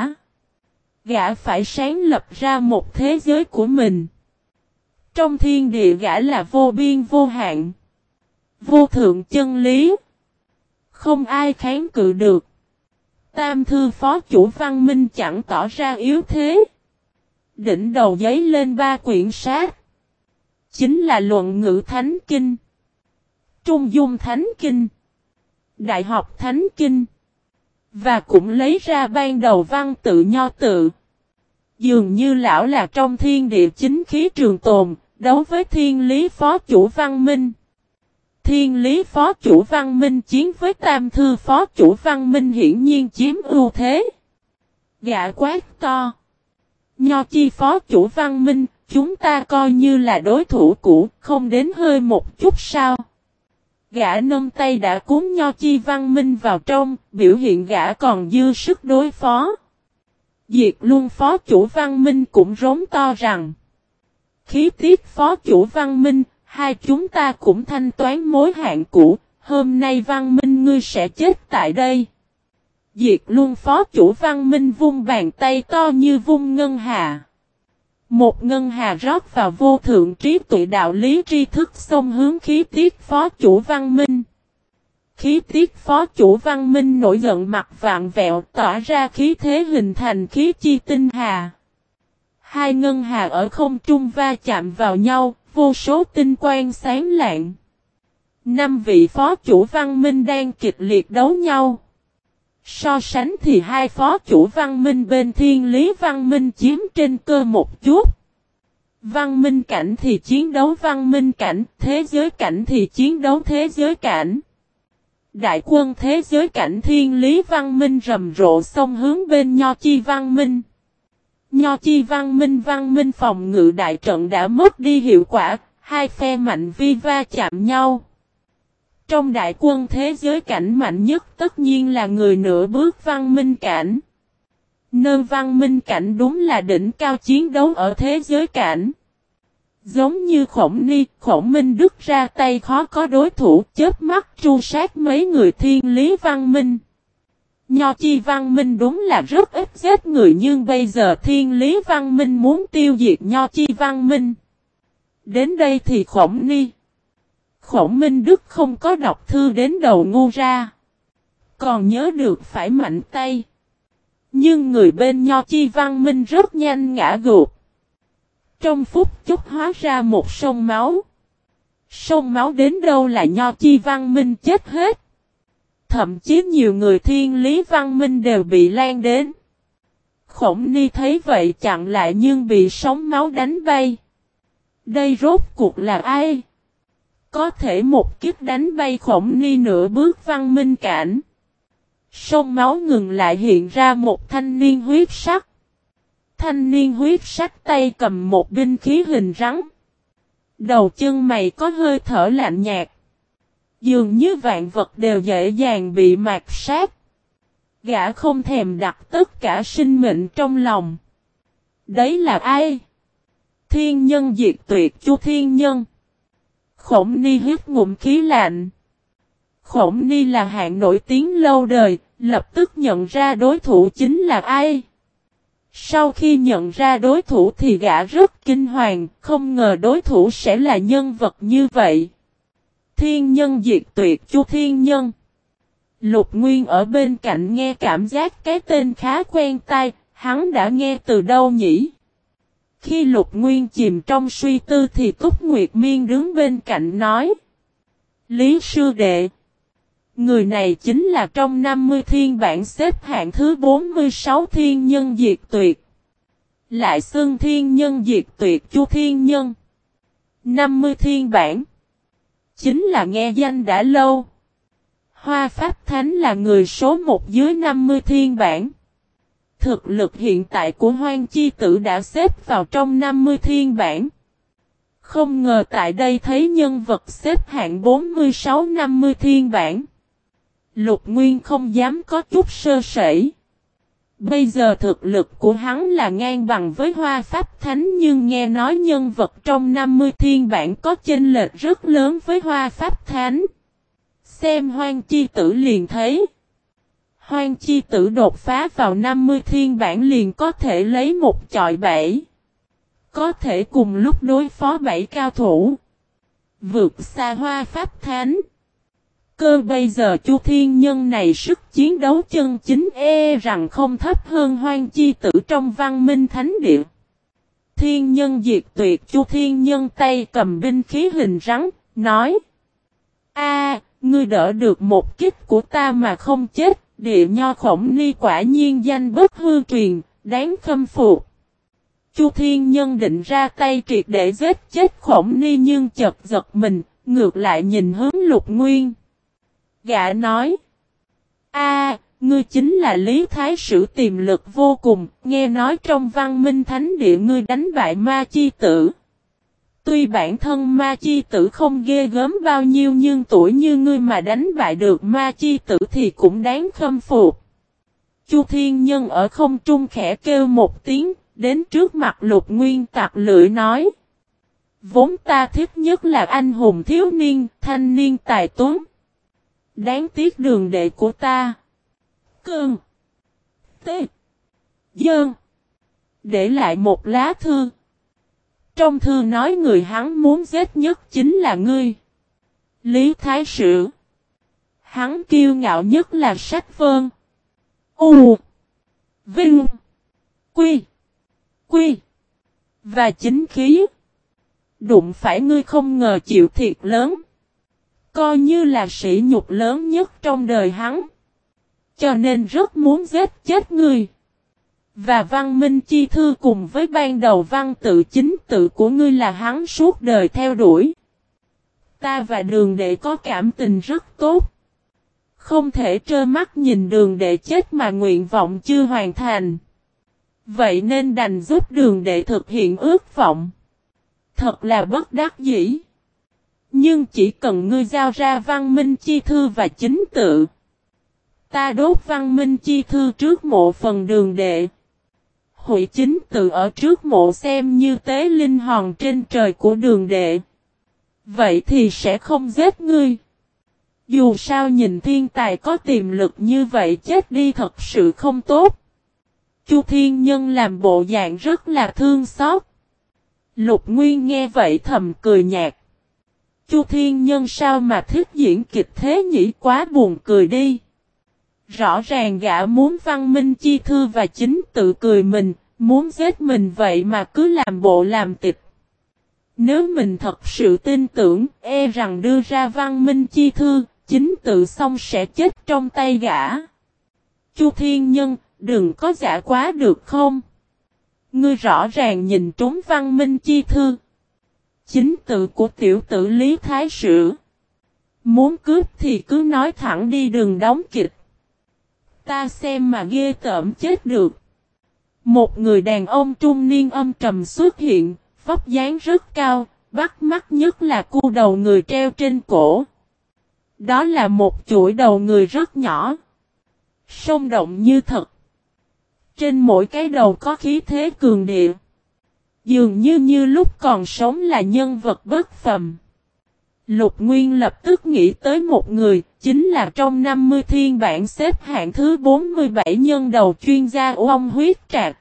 Gã phải sáng lập ra một thế giới của mình. Trong thiên địa gã là vô biên vô hạn. Vô thượng chân lý. Không ai kháng cự được. Tam thư phó chủ văn minh chẳng tỏ ra yếu thế. Đỉnh đầu giấy lên 3 quyển sách. Chính là Luận Ngữ Thánh Kinh, Trung Dung Thánh Kinh, Đại học Thánh Kinh. Và cũng lấy ra ban đầu văn tự Nho tự. Dường như lão là trong thiên địa chính khí trường tồn, đấu với Thiên Lý phó chủ văn minh. Thiên Lý phó chủ văn minh chiến với tam thư phó chủ văn minh hiển nhiên chiếm ưu thế. Gã quát to. Nho Chi phó chủ văn minh, chúng ta coi như là đối thủ cũ, không đến hơi một chút sao. Gã nâng tay đã cuốn Nho Chi văn minh vào trong, biểu hiện gã còn dư sức đối phó. Diệt Luân phó chủ văn minh cũng rống to rằng. Khí tiết phó chủ văn minh, hai chúng ta cũng thanh toán mối hạn cũ, hôm nay văn minh ngươi sẽ chết tại đây. Diệt Luân phó chủ văn minh vung bàn tay to như vung ngân hà. Một ngân hà rót vào vô thượng trí tuệ đạo lý tri thức xông hướng khí tiết phó chủ văn minh. Khí tiết phó chủ Văn Minh nổi giận mặt vạn vẹo tỏa ra khí thế hình thành khí chi tinh hà. Hai ngân hà ở không trung va chạm vào nhau, vô số tinh quang sáng lạng. 5 vị phó chủ Văn Minh đang kịch liệt đấu nhau. So sánh thì hai phó chủ Văn Minh bên Thiên Lý Văn Minh chiếm trên cơ một chút. Văn Minh cảnh thì chiến đấu văn minh cảnh, thế giới cảnh thì chiến đấu thế giới cảnh. Đại quân thế giới cảnh Thiên Lý Văn Minh rầm rộ xông hướng bên Nho Chi Văn Minh. Nho Chi Văn Minh phòng ngự đại trận đã mất đi hiệu quả, hai phe mạnh vi va chạm nhau. Trong đại quân thế giới cảnh mạnh nhất tất nhiên là người nửa bước văn minh cảnh. Nơi văn minh cảnh đúng là đỉnh cao chiến đấu ở thế giới cảnh. Giống như Khổng Minh Đức ra tay khó có đối thủ, chớp mắt tru sát mấy người Thiên Lý Văn Minh. Nho Chi Văn Minh đúng là rất ít giết người, nhưng bây giờ Thiên Lý Văn Minh muốn tiêu diệt Nho Chi Văn Minh. Đến đây thì Khổng Minh Đức không có đọc thư đến đầu ngu ra. Còn nhớ được phải mạnh tay. Nhưng người bên Nho Chi Văn Minh rất nhanh ngã gục. Trong phút chốc hóa ra một sông máu. Sông máu đến đâu là Nho Chi Văn Minh chết hết. Thậm chí nhiều người Thiên Lý Văn Minh đều bị lan đến. Khổng Ni thấy vậy chặn lại nhưng bị sóng máu đánh bay. Đây rốt cuộc là ai? Có thể một kiếp đánh bay Khổng Ni nửa bước văn minh cảnh. Sông máu ngừng lại hiện ra một thanh niên huyết sắc. Thanh niên huyết sắc tay cầm một binh khí hình rắn. Đầu chân mày có hơi thở lạnh nhạt. Dường như vạn vật đều dễ dàng bị mạt sát. Gã không thèm đặt tất cả sinh mệnh trong lòng. Đấy là ai? Thiên nhân diệt tuyệt Chu Thiên Nhân. Khổng Ni hít ngụm khí lạnh. Khổng Ni là hạng nổi tiếng lâu đời, lập tức nhận ra đối thủ chính là ai. Sau khi nhận ra đối thủ thì gã rất kinh hoàng, không ngờ đối thủ sẽ là nhân vật như vậy. Thiên nhân diệt tuyệt Chu Thiên Nhân. Lục Nguyên ở bên cạnh nghe cảm giác cái tên khá quen tai, hắn đã nghe từ đâu nhỉ? Khi Lục Nguyên chìm trong suy tư thì Túc Nguyệt Miên đứng bên cạnh nói. Lý sư đệ. Người này chính là trong 50 thiên bản xếp hạng thứ 46 thiên nhân diệt tuyệt. Lại xưng thiên nhân diệt tuyệt Chu Thiên Nhân. 50 thiên bản. Chính là nghe danh đã lâu. Hoa Pháp Thánh là người số 1 dưới 50 thiên bản. Thực lực hiện tại của Hoang Chi Tử đã xếp vào trong 50 thiên bản. Không ngờ tại đây thấy nhân vật xếp hạng 46-50 thiên bản. Lục Nguyên không dám có chút sơ sẩy. Bây giờ thực lực của hắn là ngang bằng với Hoa Pháp Thánh, nhưng nghe nói nhân vật trong 50 thiên bản có chênh lệch rất lớn với Hoa Pháp Thánh. Xem Hoang Chi Tử liền thấy. Hoang Chi Tử đột phá vào 50 thiên bản liền có thể lấy một chọi 7. Có thể cùng lúc đối phó 7 cao thủ. Vượt xa Hoa Pháp Thánh. Cơ bây giờ Chu Thiên Nhân này sức chiến đấu chân chính rằng không thấp hơn Hoang Chi Tử trong Văn Minh Thánh Địa. Thiên Nhân diệt tuyệt Chu Thiên Nhân tay cầm binh khí hình rắn, nói. Ngươi đỡ được một kích của ta mà không chết, địa nho Khổng Ni quả nhiên danh bất hư truyền, đáng khâm phục. Chu Thiên Nhân định ra tay triệt để giết chết Khổng Ni nhưng chợt giật mình, ngược lại nhìn hướng Lục Nguyên. Gã nói. Ngươi chính là Lý Thái Sử tiềm lực vô cùng, nghe nói trong Văn Minh Thánh Địa ngươi đánh bại Ma Chi Tử. Tuy bản thân Ma Chi Tử không ghê gớm bao nhiêu nhưng tuổi như ngươi mà đánh bại được Ma Chi Tử thì cũng đáng khâm phục. Chu Thiên Nhân ở không trung khẽ kêu một tiếng, đến trước mặt Lục Nguyên tặc lưỡi nói. Vốn ta thích nhất là anh hùng thiếu niên, thanh niên tài tuấn. Đáng tiếc đường đệ của ta. Cơn. Tê. Dơn. Để lại một lá thư. Trong thư nói người hắn muốn giết nhất chính là ngươi. Lý Thái Sử. Hắn kiêu ngạo nhất là Sách Vân. U. Vinh. Quy. Quy. Và chính khí. Đụng phải ngươi không ngờ chịu thiệt lớn. Coi như là sỉ nhục lớn nhất trong đời hắn. Cho nên rất muốn giết chết ngươi. Và văn minh chi thư cùng với ban đầu văn tự chính tự của ngươi là hắn suốt đời theo đuổi. Ta và Đường Đệ có cảm tình rất tốt. Không thể trơ mắt nhìn Đường Đệ chết mà nguyện vọng chưa hoàn thành. Vậy nên đành giúp Đường Đệ thực hiện ước vọng. Thật là bất đắc dĩ. Nhưng chỉ cần ngươi giao ra văn minh chi thư và chính tự. Ta đốt văn minh chi thư trước mộ phần Đường Đệ. Hủy chính tự ở trước mộ xem như tế linh hồn trên trời của Đường Đệ. Vậy thì sẽ không giết ngươi. Dù sao nhìn thiên tài có tiềm lực như vậy chết đi thật sự không tốt. Chu Thiên Nhân làm bộ dạng rất là thương xót. Lục Nguyên nghe vậy thầm cười nhạt. Chu Thiên Nhân sao mà thích diễn kịch thế nhỉ, quá buồn cười đi. Rõ ràng gã muốn văn minh chi thư và chính tự cười mình, muốn giết mình vậy mà cứ làm bộ làm tịch. Nếu mình thật sự tin tưởng, e rằng đưa ra văn minh chi thư, chính tự xong sẽ chết trong tay gã. Chu Thiên Nhân, đừng có giả quá được không? Ngươi rõ ràng nhìn trúng văn minh chi thư. Chính tự của tiểu tử Lý Thái Sử. Muốn cướp thì cứ nói thẳng đi, đừng đóng kịch. Ta xem mà ghê tởm chết được. Một người đàn ông trung niên âm trầm xuất hiện, vóc dáng rất cao, bắt mắt nhất là cu đầu người treo trên cổ. Đó là một chuỗi đầu người rất nhỏ, sống động như thật. Trên mỗi cái đầu có khí thế cường địa. Dường như lúc còn sống là nhân vật bất phàm. Lục Nguyên lập tức nghĩ tới một người, chính là trong 50 thiên bản xếp hạng thứ 47 nhân đầu chuyên gia Oông Huyết Trạc.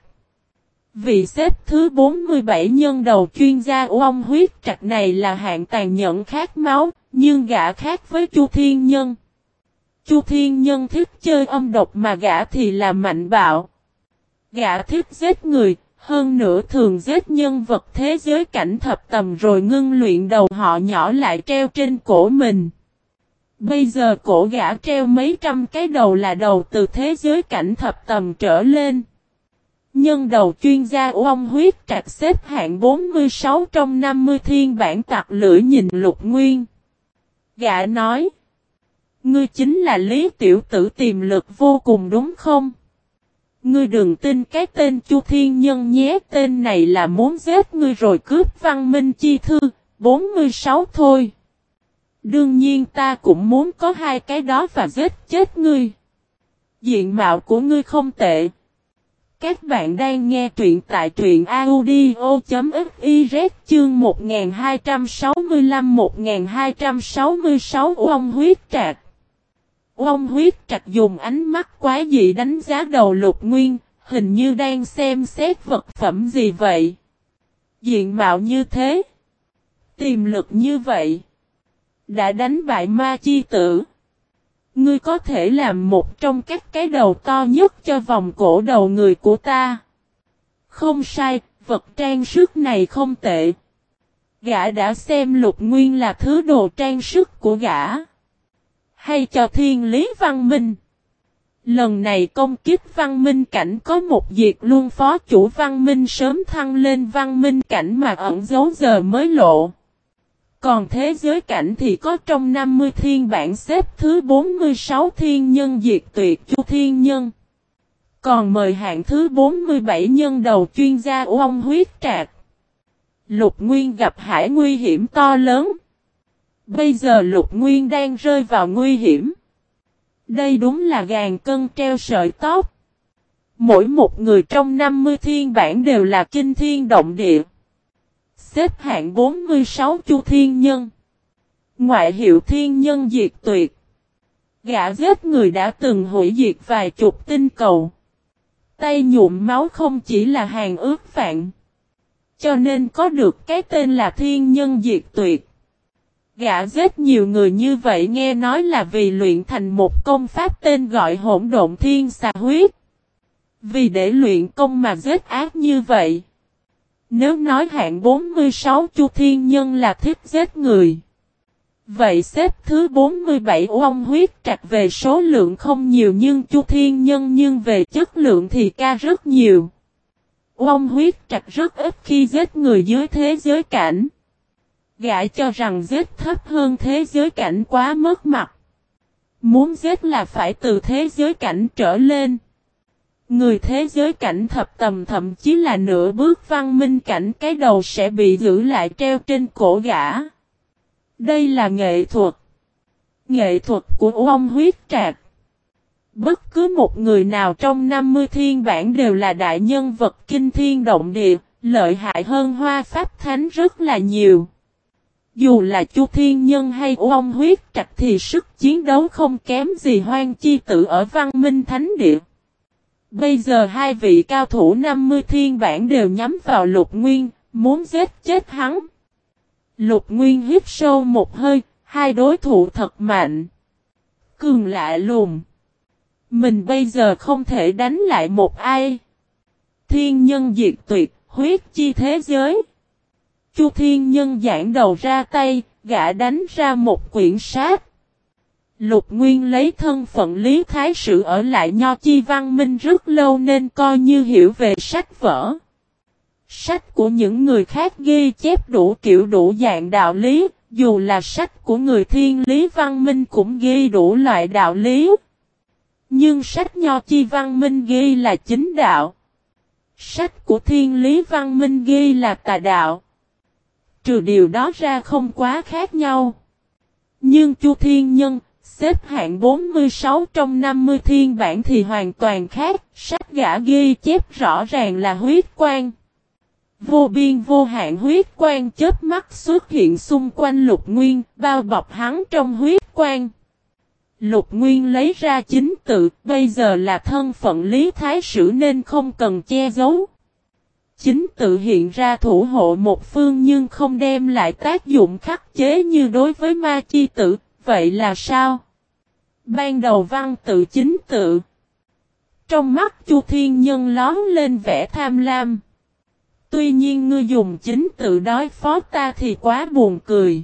Vị xếp thứ 47 nhân đầu chuyên gia Oông Huyết Trạc này là hạng tàn nhẫn khát máu, nhưng gã khác với Chu Thiên Nhân. Chu Thiên Nhân thích chơi âm độc mà gã thì là mạnh bạo. Gã thích giết người, hơn nữa thường giết nhân vật thế giới cảnh thập tầm rồi ngưng luyện đầu họ nhỏ lại treo trên cổ mình. Bây giờ cổ gã treo mấy trăm cái đầu là đầu từ thế giới cảnh thập tầm trở lên. Nhân đầu chuyên gia Oông Huyết Trạc xếp hạng 46 trong 50 thiên bản tặc lưỡi nhìn Lục Nguyên. Gã nói: Ngươi chính là Lý tiểu tử tiềm lực vô cùng đúng không? Ngươi đừng tin cái tên Chu Thiên Nhân nhé, tên này là muốn giết ngươi rồi cướp văn minh chi thư, 46 thôi. Đương nhiên ta cũng muốn có hai cái đó và giết chết ngươi. Diện mạo của ngươi không tệ. Các bạn đang nghe truyện tại truyện audio.fiz chương 1265-1266 Oông Huyết Trạc. Oông Huyết Trạc dùng ánh mắt quái dị đánh giá đầu Lục Nguyên, hình như đang xem xét vật phẩm gì vậy. Diện mạo như thế, tiềm lực như vậy, đã đánh bại ma chi tử. Ngươi có thể làm một trong các cái đầu to nhất cho vòng cổ đầu người của ta. Không sai, vật trang sức này không tệ. Gã đã xem Lục Nguyên là thứ đồ trang sức của gã. Hay cho thiên lý văn minh. Lần này công kích văn minh cảnh có một diệt luôn phó chủ văn minh sớm thăng lên văn minh cảnh mà ẩn giấu giờ mới lộ. Còn thế giới cảnh thì có trong 50 thiên bản xếp thứ 46 thiên nhân diệt tuyệt Chu Thiên Nhân. Còn mời hạng thứ 47 nhân đầu chuyên gia Oông Huyết Trạc. Lục Nguyên gặp hải nguy hiểm to lớn. Bây giờ Lục Nguyên đang rơi vào nguy hiểm. Đây đúng là ngàn cân treo sợi tóc. Mỗi một người trong 50 thiên bản đều là kinh thiên động địa. Xếp hạng 46 Chu Thiên Nhân. Ngoại hiệu thiên nhân diệt tuyệt. Gã giết người đã từng hủy diệt vài chục tinh cầu. Tay nhuộm máu không chỉ là hàng ước vạn. Cho nên có được cái tên là thiên nhân diệt tuyệt. Gã giết nhiều người như vậy nghe nói là vì luyện thành một công pháp tên gọi Hỗn Độn Thiên Xà Huyết. Vì để luyện công mà giết ác như vậy. Nếu nói hạng 46 Chu Thiên Nhân là thích giết người. Vậy xếp thứ 47 Oông Huyết Trạch về số lượng không nhiều nhưng Chu Thiên Nhân nhưng về chất lượng thì ca rất nhiều. Oông Huyết Trạch rất ít khi giết người dưới thế giới cảnh. Gã cho rằng giết thấp hơn thế giới cảnh quá mất mặt. Muốn giết là phải từ thế giới cảnh trở lên. Người thế giới cảnh thập tầm thậm chí là nửa bước văn minh cảnh cái đầu sẽ bị giữ lại treo trên cổ gã. Đây là nghệ thuật. Nghệ thuật của Oông Huyết Trạch. Bất cứ một người nào trong 50 thiên bản đều là đại nhân vật kinh thiên động địa, lợi hại hơn Hoa Pháp Thánh rất là nhiều. Dù là Chu Thiên Nhân hay Oông Huyết Trạch thì sức chiến đấu không kém gì Hoang Chi Tử ở Văn Minh Thánh Địa. Bây giờ hai vị cao thủ 50 thiên bản đều nhắm vào Lục Nguyên, muốn giết chết hắn. Lục Nguyên hít sâu một hơi, hai đối thủ thật mạnh. Cường lạ lùng. Mình bây giờ không thể đánh lại một ai. Thiên nhân diệt tuyệt, huyết chi thế giới. Chu Thiên Nhân giãn đầu ra tay, gã đánh ra một quyển sách. Lục Nguyên lấy thân phận Lý Thái Sử ở lại Nho Chi Văn Minh rất lâu nên coi như hiểu về sách vở. Sách của những người khác ghi chép đủ kiểu đủ dạng đạo lý, dù là sách của người Thiên Lý Văn Minh cũng ghi đủ loại đạo lý. Nhưng sách Nho Chi Văn Minh ghi là chính đạo. Sách của Thiên Lý Văn Minh ghi là tà đạo. Trừ điều đó ra không quá khác nhau. Nhưng Chu Thiên Nhân, xếp hạng 46 trong 50 thiên bản thì hoàn toàn khác. Sách gã ghi chép rõ ràng là huyết quang. Vô biên vô hạn huyết quang chớp mắt xuất hiện xung quanh Lục Nguyên, bao bọc hắn trong huyết quang. Lục Nguyên lấy ra chính tự, bây giờ là thân phận Lý Thái Sử nên không cần che giấu. Chính tự hiện ra thủ hộ một phương nhưng không đem lại tác dụng khắc chế như đối với ma chi tự, vậy là sao? Ban đầu văn tự chính tự. Trong mắt Chu Thiên Nhân lón lên vẻ tham lam. Tuy nhiên ngươi dùng chính tự đối phó ta thì quá buồn cười.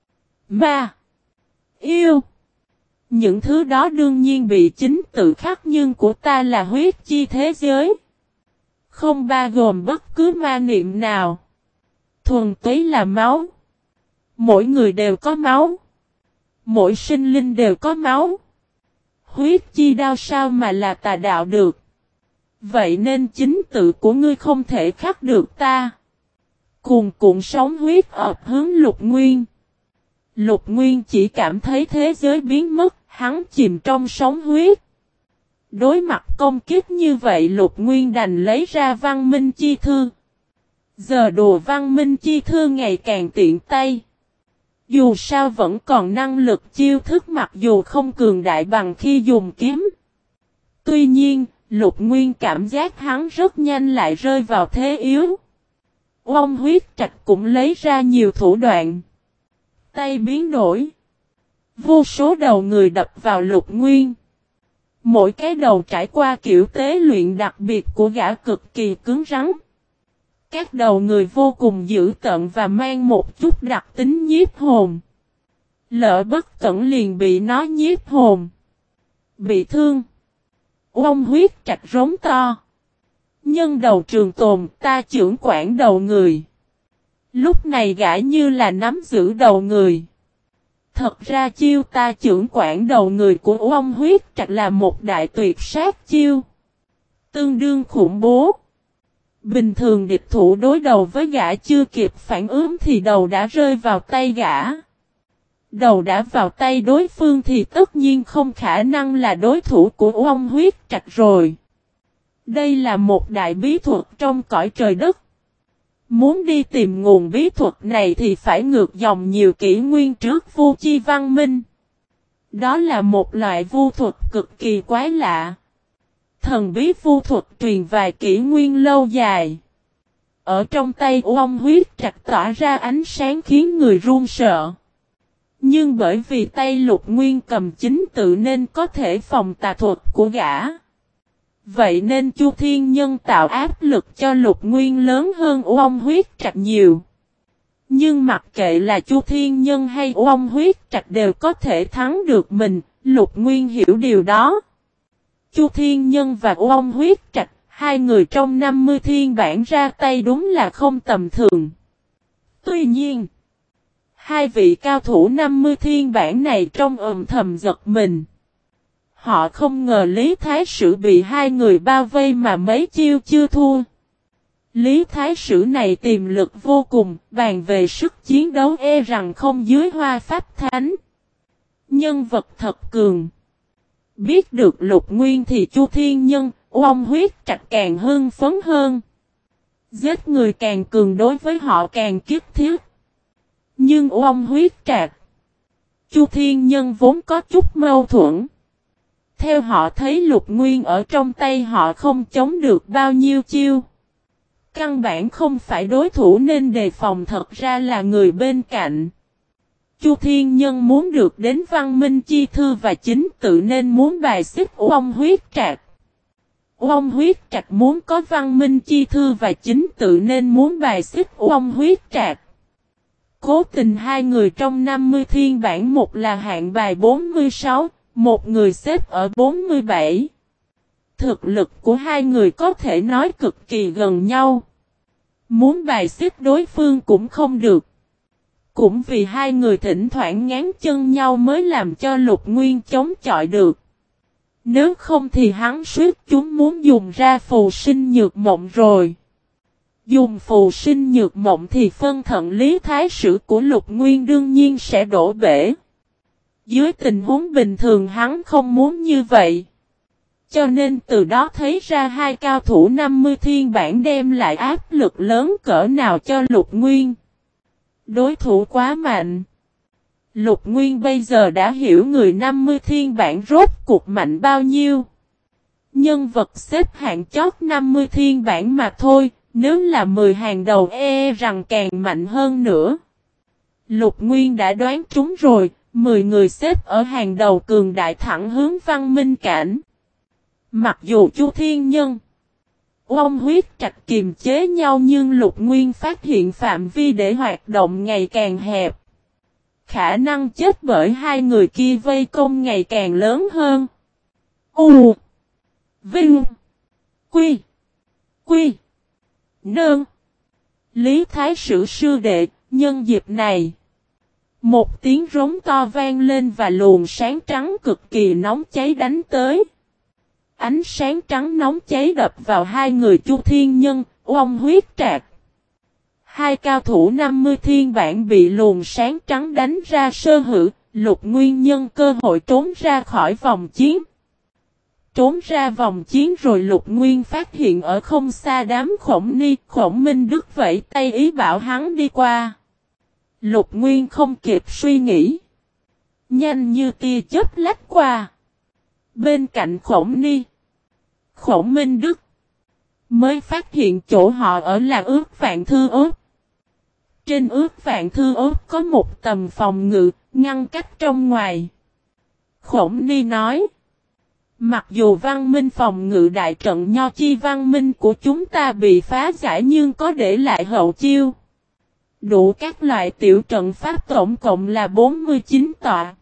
Ma. Yêu. Những thứ đó đương nhiên bị chính tự khắc nhưng của ta là huyết chi thế giới. Không bao gồm bất cứ ma niệm nào. Thuần túy là máu. Mỗi người đều có máu. Mỗi sinh linh đều có máu. Huyết chi đao sao mà là tà đạo được. Vậy nên chính tự của ngươi không thể khắc được ta. Cuồn cuộn sóng huyết ập hướng Lục Nguyên. Lục Nguyên chỉ cảm thấy thế giới biến mất, hắn chìm trong sóng huyết. Đối mặt công kích như vậy Lục Nguyên đành lấy ra Văn Minh Chi Thư. Giờ đồ Văn Minh Chi Thư ngày càng tiện tay. Dù sao vẫn còn năng lực chiêu thức mặc dù không cường đại bằng khi dùng kiếm. Tuy nhiên, Lục Nguyên cảm giác hắn rất nhanh lại rơi vào thế yếu. Oông Huyết Trạch cũng lấy ra nhiều thủ đoạn. Tay biến đổi. Vô số đầu người đập vào Lục Nguyên. Mỗi cái đầu trải qua kiểu tế luyện đặc biệt của gã cực kỳ cứng rắn. Các đầu người vô cùng dữ tợn và mang một chút đặc tính nhiếp hồn. Lỡ bất cẩn liền bị nó nhiếp hồn. Bị thương. Oông Huyết Trạch rống to. Nhân đầu trường tồn ta trưởng quản đầu người. Lúc này gã như là nắm giữ đầu người. Thật ra chiêu ta trưởng quản đầu người của Oông Huyết Trạch là một đại tuyệt sát chiêu. Tương đương khủng bố. Bình thường địch thủ đối đầu với gã chưa kịp phản ứng thì đầu đã rơi vào tay gã. Đầu đã vào tay đối phương thì tất nhiên không khả năng là đối thủ của Oông Huyết Trạch rồi. Đây là một đại bí thuật trong cõi trời đất. Muốn đi tìm nguồn bí thuật này thì phải ngược dòng nhiều kỷ nguyên trước Vu Chi Văn Minh. Đó là một loại vu thuật cực kỳ quái lạ. Thần bí vu thuật truyền vài kỷ nguyên lâu dài. Ở trong tay Oông Huyết Trạch tỏa ra ánh sáng khiến người run sợ. Nhưng bởi vì tay Lục Nguyên cầm chính tự nên có thể phòng tà thuật của gã. Vậy nên Chu Thiên Nhân tạo áp lực cho Lục Nguyên lớn hơn Oông Huyết Trạch nhiều. Nhưng mặc kệ là Chu Thiên Nhân hay Oông Huyết Trạch đều có thể thắng được mình, Lục Nguyên hiểu điều đó. Chu Thiên Nhân và Oông Huyết Trạch, hai người trong 50 thiên bản ra tay đúng là không tầm thường. Tuy nhiên, hai vị cao thủ 50 thiên bản này trong âm thầm giật mình. Họ không ngờ Lý Thái Sử bị hai người bao vây mà mấy chiêu chưa thua. Lý Thái Sử này tiềm lực vô cùng, bàn về sức chiến đấu e rằng không dưới Hoa Pháp Thánh. Nhân vật thật cường. Biết được Lục Nguyên thì Chu Thiên Nhân, Oông Huyết Trạch càng hưng phấn hơn. Giết người càng cường đối với họ càng kiếp thiết. Nhưng Oông Huyết Trạch, Chu Thiên Nhân vốn có chút mâu thuẫn. Theo họ thấy Lục Nguyên ở trong tay họ không chống được bao nhiêu chiêu. Căn bản không phải đối thủ nên đề phòng thật ra là người bên cạnh. Chu Thiên Nhân muốn được đến Văn Minh Chi Thư và chính tự nên muốn bài xích Oông Huyết Trạch. Oông Huyết Trạch muốn có Văn Minh Chi Thư và chính tự nên muốn bài xích Oông Huyết Trạch. Cố tình hai người trong 50 thiên bản, một là hạng bài 46, một người xếp ở 47. Thực lực của hai người có thể nói cực kỳ gần nhau. Muốn bài xích đối phương cũng không được. Cũng vì hai người thỉnh thoảng ngán chân nhau mới làm cho Lục Nguyên chống chọi được. Nếu không thì hắn suýt chúng muốn dùng ra phù sinh nhược mộng rồi. Dùng phù sinh nhược mộng thì phân thận Lý Thái Sử của Lục Nguyên đương nhiên sẽ đổ bể. Dưới tình huống bình thường hắn không muốn như vậy. Cho nên từ đó thấy ra hai cao thủ 50 thiên bản đem lại áp lực lớn cỡ nào cho Lục Nguyên. Đối thủ quá mạnh. Lục Nguyên bây giờ đã hiểu người 50 thiên bản rốt cuộc mạnh bao nhiêu. Nhân vật xếp hạng chót 50 thiên bản mà thôi, nếu là 10 hàng đầu rằng càng mạnh hơn nữa. Lục Nguyên đã đoán trúng rồi, 10 người xếp ở hàng đầu cường đại thẳng hướng văn minh cảnh. Mặc dù Chu Thiên Nhân, Oông Huyết Trạch kiềm chế nhau nhưng Lục Nguyên phát hiện phạm vi để hoạt động ngày càng hẹp. Khả năng chết bởi hai người kia vây công ngày càng lớn hơn. U Vinh Quy Quy Nơn. Lý Thái Sử sư đệ, nhân dịp này. Một tiếng rống to vang lên và luồng sáng trắng cực kỳ nóng cháy đánh tới. Ánh sáng trắng nóng cháy đập vào hai người Chu Thiên Nhân, Oông Huyết Trạch. Hai cao thủ 50 thiên bản bị luồng sáng trắng đánh ra sơ hở, Lục Nguyên nhân cơ hội trốn ra khỏi vòng chiến. Trốn ra vòng chiến rồi Lục Nguyên phát hiện ở không xa đám Khổng Minh Đức vẫy tay ý bảo hắn đi qua. Lục Nguyên không kịp suy nghĩ. Nhanh như tia chớp lách qua. Bên cạnh Khổng Minh Đức. Mới phát hiện chỗ họ ở là Ước Vạn Thư Ốt. Trên Ước Vạn Thư Ốt có một tầm phòng ngự, ngăn cách trong ngoài. Khổng Ni nói. Mặc dù văn minh phòng ngự đại trận Nho Chi văn minh của chúng ta bị phá giải nhưng có để lại hậu chiêu. Đủ các loại tiểu trận pháp tổng cộng là 49 tọa.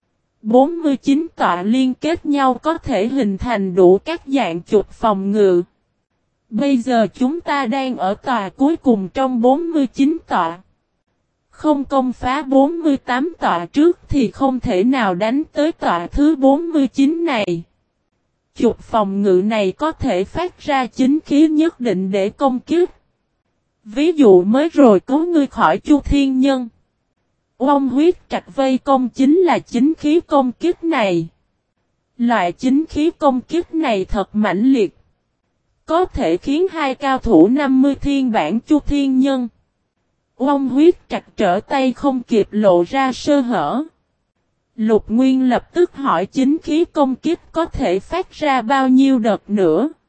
49 tọa liên kết nhau có thể hình thành đủ các dạng trục phòng ngự. Bây giờ chúng ta đang ở tọa cuối cùng trong 49 tọa. Không công phá 48 tọa trước thì không thể nào đánh tới tọa thứ 49 này. Trục phòng ngự này có thể phát ra chính khí nhất định để công kích. Ví dụ mới rồi cứu ngươi khỏi Chu Thiên Nhân. Oông Huyết Trạch vây công chính là chính khí công kích này. Loại chính khí công kích này thật mãnh liệt. Có thể khiến hai cao thủ 50 thiên bản Chu Thiên Nhân, Oông Huyết Trạch trở tay không kịp lộ ra sơ hở. Lục Nguyên lập tức hỏi chính khí công kích có thể phát ra bao nhiêu đợt nữa.